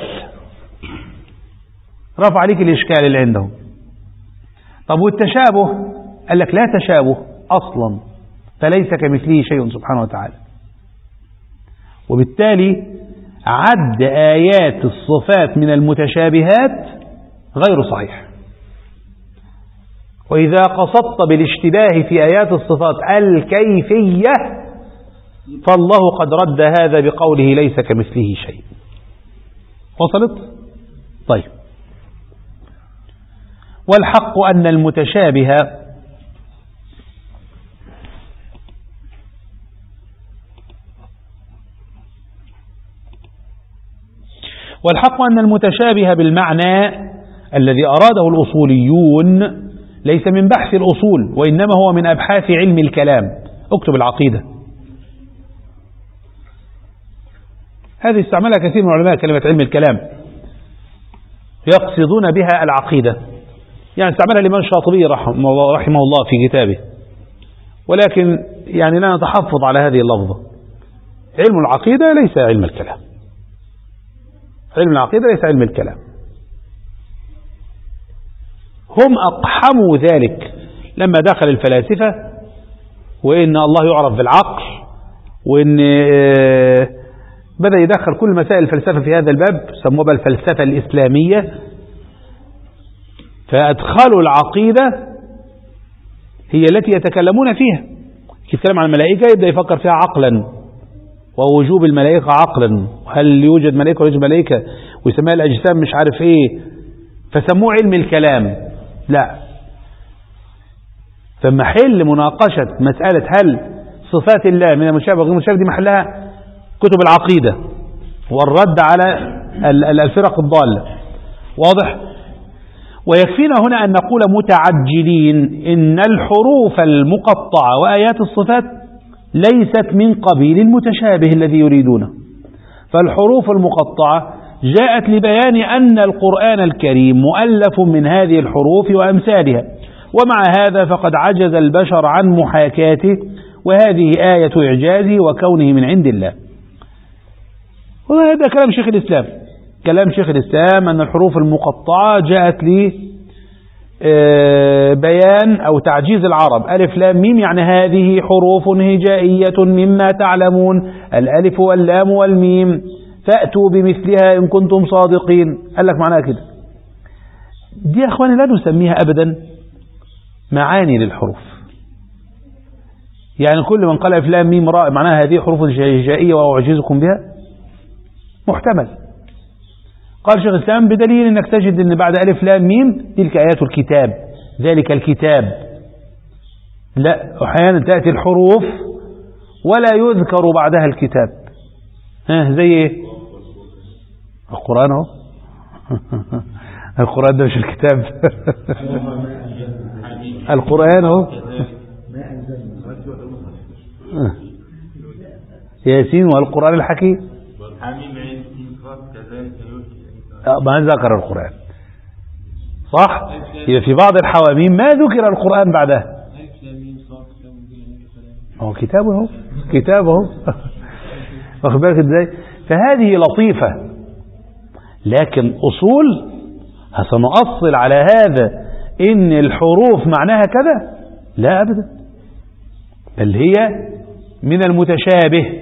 [SPEAKER 1] رفع عليك الإشكال اللي عندهم. طب والتشابه؟ قال لك لا تشابه أصلا، فليس كمثله شيء سبحانه وتعالى. وبالتالي عد آيات الصفات من المتشابهات غير صحيح. وإذا قصدت بالاشتباه في آيات الصفات الكيفية فالله قد رد هذا بقوله ليس كمثله شيء. وصلت؟ طيب. والحق أن المتشابه بالمعنى الذي أراده الأصوليون ليس من بحث الأصول، وإنما هو من أبحاث علم الكلام. اكتب العقيدة، هذه استعملها كثير من علماء كلمة علم الكلام، يقصدون بها العقيدة. يعني استعملها الإمام الشاطبي رحمه الله في كتابه، ولكن يعني لا نتحفظ على هذه اللفظة. علم العقيدة ليس علم الكلام، علم العقيدة ليس علم الكلام. هم أقحموا ذلك لما دخل الفلاسفة، وإن الله يعرف بالعقل، وإن بدأ يدخل كل مسائل الفلسفة في هذا الباب، سموها بالفلسفة الإسلامية. فأدخلوا العقيدة هي التي يتكلمون فيها. يتكلم عن الملائكة يبدأ يفكر فيها عقلا، ووجوب الملائكة عقلا، هل يوجد ملائكة ولا يوجد ملائكة، ويسميها الأجسام مش عارف إيه، فسموه علم الكلام. لا، فمحل مناقشة مسألة هل صفات الله من المتشابه وغير المتشابه دي محلها كتب العقيدة والرد على الفرق الضالة. واضح؟ ويكفينا هنا أن نقول متعجلين إن الحروف المقطعة وآيات الصفات ليست من قبيل المتشابه الذي يريدونه. فالحروف المقطعة جاءت لبيان أن القرآن الكريم مؤلف من هذه الحروف وأمثالها، ومع هذا فقد عجز البشر عن محاكاته، وهذه آية إعجازه وكونه من عند الله. وهذا كلام شيخ الإسلام، كلام شيخ الإسلام أن الحروف المقطعة جاءت بيان أو تعجيز العرب. ألف لام ميم يعني هذه حروف هجائية مما تعلمون، الألف واللام والميم، فأتوا بمثلها إن كنتم صادقين. قال لك معناها كده. دي يا أخواني لا نسميها أبدا معاني للحروف. يعني كل من قال ألف لام ميم راء معناها هذه حروف هجائية وأعجزكم بها، محتمل. قال شيخ الإسلام بدليل أنك تجد أن بعد ألف لام ميم تلك آيات الكتاب، ذلك الكتاب. لا، أحيانا تأتي الحروف ولا يذكر بعدها الكتاب. زي ايه؟ القرآن اهو. القرآن ده مش الكتاب. القرآن اهو. ياسين والقرآن الحكيم. ما ذكر القرآن صح؟ في بعض الحواميم ما ذكر القرآن بعدها. هو كتابه، كتابه. واخد بالك ازاي؟ فهذه لطيفة، لكن أصول سنؤصل على هذا إن الحروف معناها كذا؟ لا أبدا، بل هي من المتشابه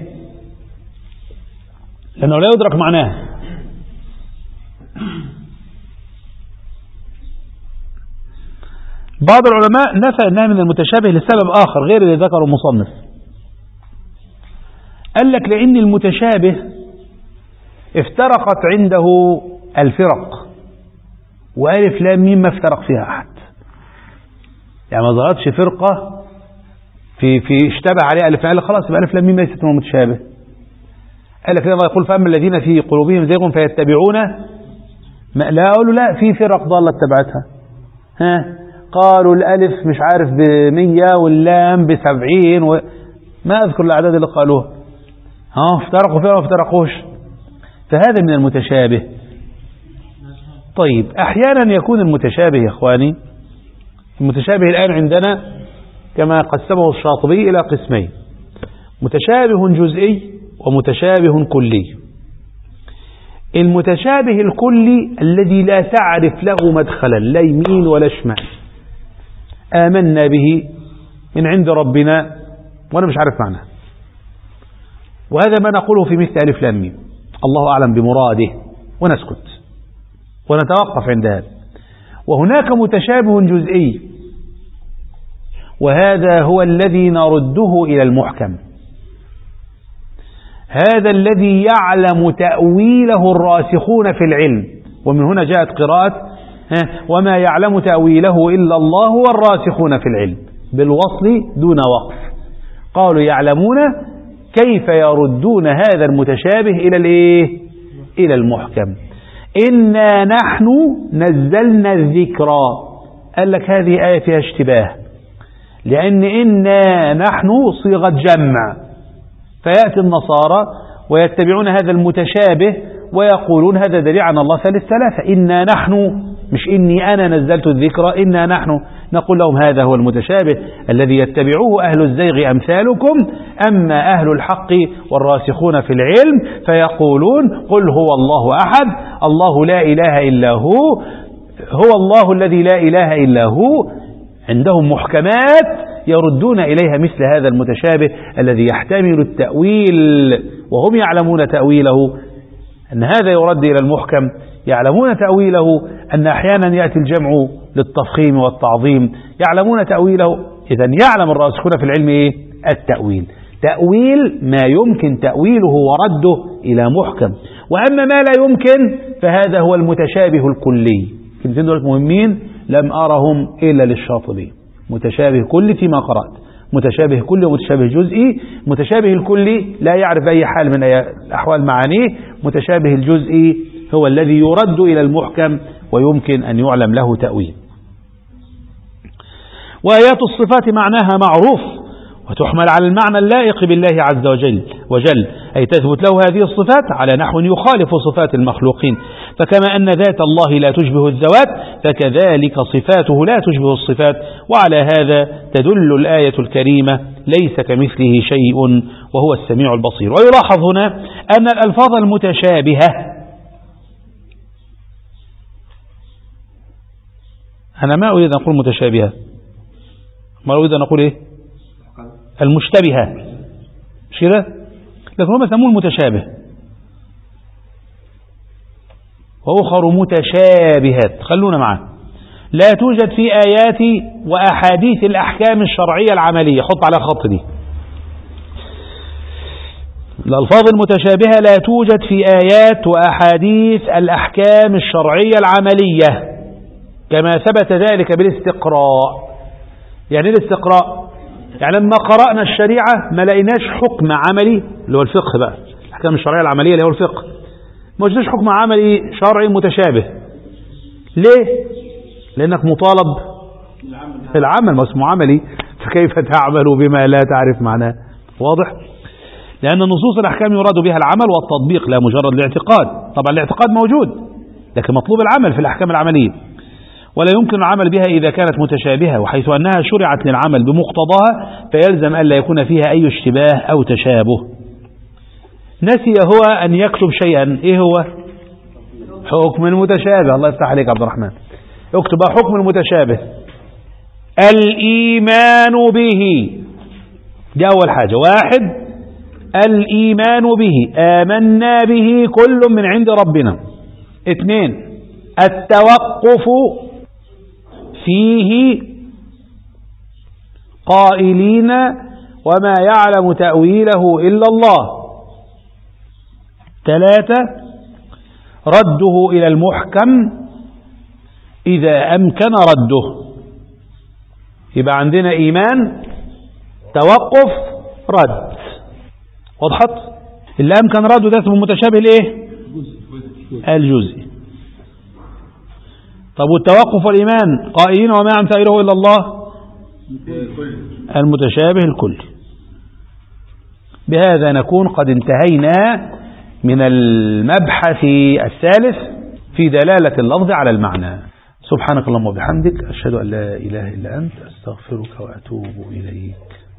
[SPEAKER 1] لأنه لا يدرك معناها. بعض العلماء نفى أنها من المتشابه لسبب آخر غير اللي ذكره المصنف. قال لك لأن المتشابه افترقت عنده الفرق، وألف لام ميم ما افترق فيها أحد. يعني ما ظهرتش فرقة في اشتبه عليها ألف لام، خلاص يبقى ألف لام ميم ليست من المتشابه. قال لك الله يقول فأما الذين في قلوبهم زيغ فيتبعون ما لا. أقول لا، في فرق ضالة اتبعتها. قالوا الألف مش عارف ب100 واللام ب70 ما أذكر الأعداد اللي قالوها. افترقوا فيها وافترقوش. فهذا من المتشابه. طيب أحيانا يكون المتشابه يا إخواني، المتشابه الآن عندنا كما قسمه الشاطبي إلى قسمين: متشابه جزئي ومتشابه كلي. المتشابه الكلي الذي لا تعرف له مدخلا لا يمين ولا شمال، آمنا به من عند ربنا وأنا مش عارف معناه، وهذا ما نقوله في مثل ألف لام ميم، الله أعلم بمراده، ونسكت ونتوقف عند هذا. وهناك متشابه جزئي، وهذا هو الذي نرده إلى المحكم، هذا الذي يعلم تأويله الراسخون في العلم. ومن هنا جاءت قراءة وما يعلم تأويله إلا الله والراسخون في العلم، بالوصل دون وقف. قالوا يعلمون كيف يردون هذا المتشابه إلى المحكم. إنا نحن نزلنا الذكرى. قال لك هذه آية فيها اشتباه، لأن إنا نحن صيغة جمع، فيأتي النصارى ويتبعون هذا المتشابه ويقولون هذا دليل عن الله ثالث ثلاثة. إنا نحن، مش إني أنا نزلت الذكرى، إنا نحن. نقول لهم هذا هو المتشابه الذي يتبعوه أهل الزيغ أمثالكم، أما أهل الحق والراسخون في العلم فيقولون قل هو الله أحد، الله لا إله إلا هو، هو الله الذي لا إله إلا هو. عندهم محكمات يردون إليها مثل هذا المتشابه الذي يحتمل التأويل، وهم يعلمون تأويله أن هذا يرد إلى المحكم، يعلمون تأويله أن أحيانا يأتي الجمع للتفخيم والتعظيم، يعلمون تأويله. إذن يعلم الراسخون في العلم التأويل، تأويل ما يمكن تأويله ورده إلى محكم. وأما ما لا يمكن فهذا هو المتشابه الكلي. كلمتين دول مهمين لم أرهم إلا للشاطبي. متشابه كلي فيما قرأت، متشابه كلي ومتشابه جزئي. متشابه الكلي لا يعرف أي حال من أحوال معانيه، متشابه الجزئي هو الذي يرد إلى المحكم ويمكن أن يعلم له تأويل. وآيات الصفات معناها معروف، وتحمل على المعنى اللائق بالله عز وجل أي تثبت له هذه الصفات على نحو يخالف صفات المخلوقين. فكما أن ذات الله لا تشبه الذوات فكذلك صفاته لا تشبه الصفات. وعلى هذا تدل الآية الكريمة ليس كمثله شيء وهو السميع البصير. ويلاحظ هنا أن الألفاظ المتشابهة، أنا ما أريد أن أقول متشابهة، ما أريد أن أقول إيه؟ المشتبهة، مش كده؟ لكن هم يسموه المتشابه، وأخر متشابهات. خلونا معه. لا توجد في آيات وأحاديث الأحكام الشرعية العملية، حط على خط دي. الألفاظ المتشابهة لا توجد في آيات وأحاديث الأحكام الشرعية العملية، كما ثبت ذلك بالاستقراء. يعني الاستقراء يعني لما قرأنا الشريعة ما لقيناش حكم عملي اللي هو الفقه بقى، الأحكام الشرعية العملية اللي هو الفقه، ما وجدناش حكم عملي شرعي متشابه. ليه؟ لأنك مطالب في العمل، ما اسمه عملي، فكيف تعمل بما لا تعرف معناه؟ واضح؟ لأن نصوص الأحكام يراد بها العمل والتطبيق لا مجرد الاعتقاد. طبعا الاعتقاد موجود لكن مطلوب العمل في الأحكام العملية، ولا يمكن العمل بها إذا كانت متشابهة، وحيث أنها شرعت للعمل بمقتضاها فيلزم ألا يكون فيها أي اشتباه أو تشابه. نسي هو أن يكتب شيئا، إيه هو؟ حكم المتشابه. الله يفتح عليك عبد الرحمن، اكتب حكم المتشابه. الإيمان به، دي أول حاجة. واحد، الإيمان به، آمنا به كل من عند ربنا. اثنين، التوقف فيه قائلين وما يعلم تأويله إلا الله. ثلاثة، رده إلى المحكم إذا أمكن رده. يبقى عندنا إيمان، توقف، رد. وضحت؟ اللي أمكن رده ده اسمه متشابه الإيه؟ الجزئي. طب والتوقف والإيمان قائلين وما يعلم تأويله إلا الله، المتشابه الكلي. بهذا نكون قد انتهينا من المبحث الثالث في دلالة اللفظ على المعنى. سبحانك اللهم وبحمدك، أشهد أن لا إله إلا أنت، أستغفرك وأتوب إليك.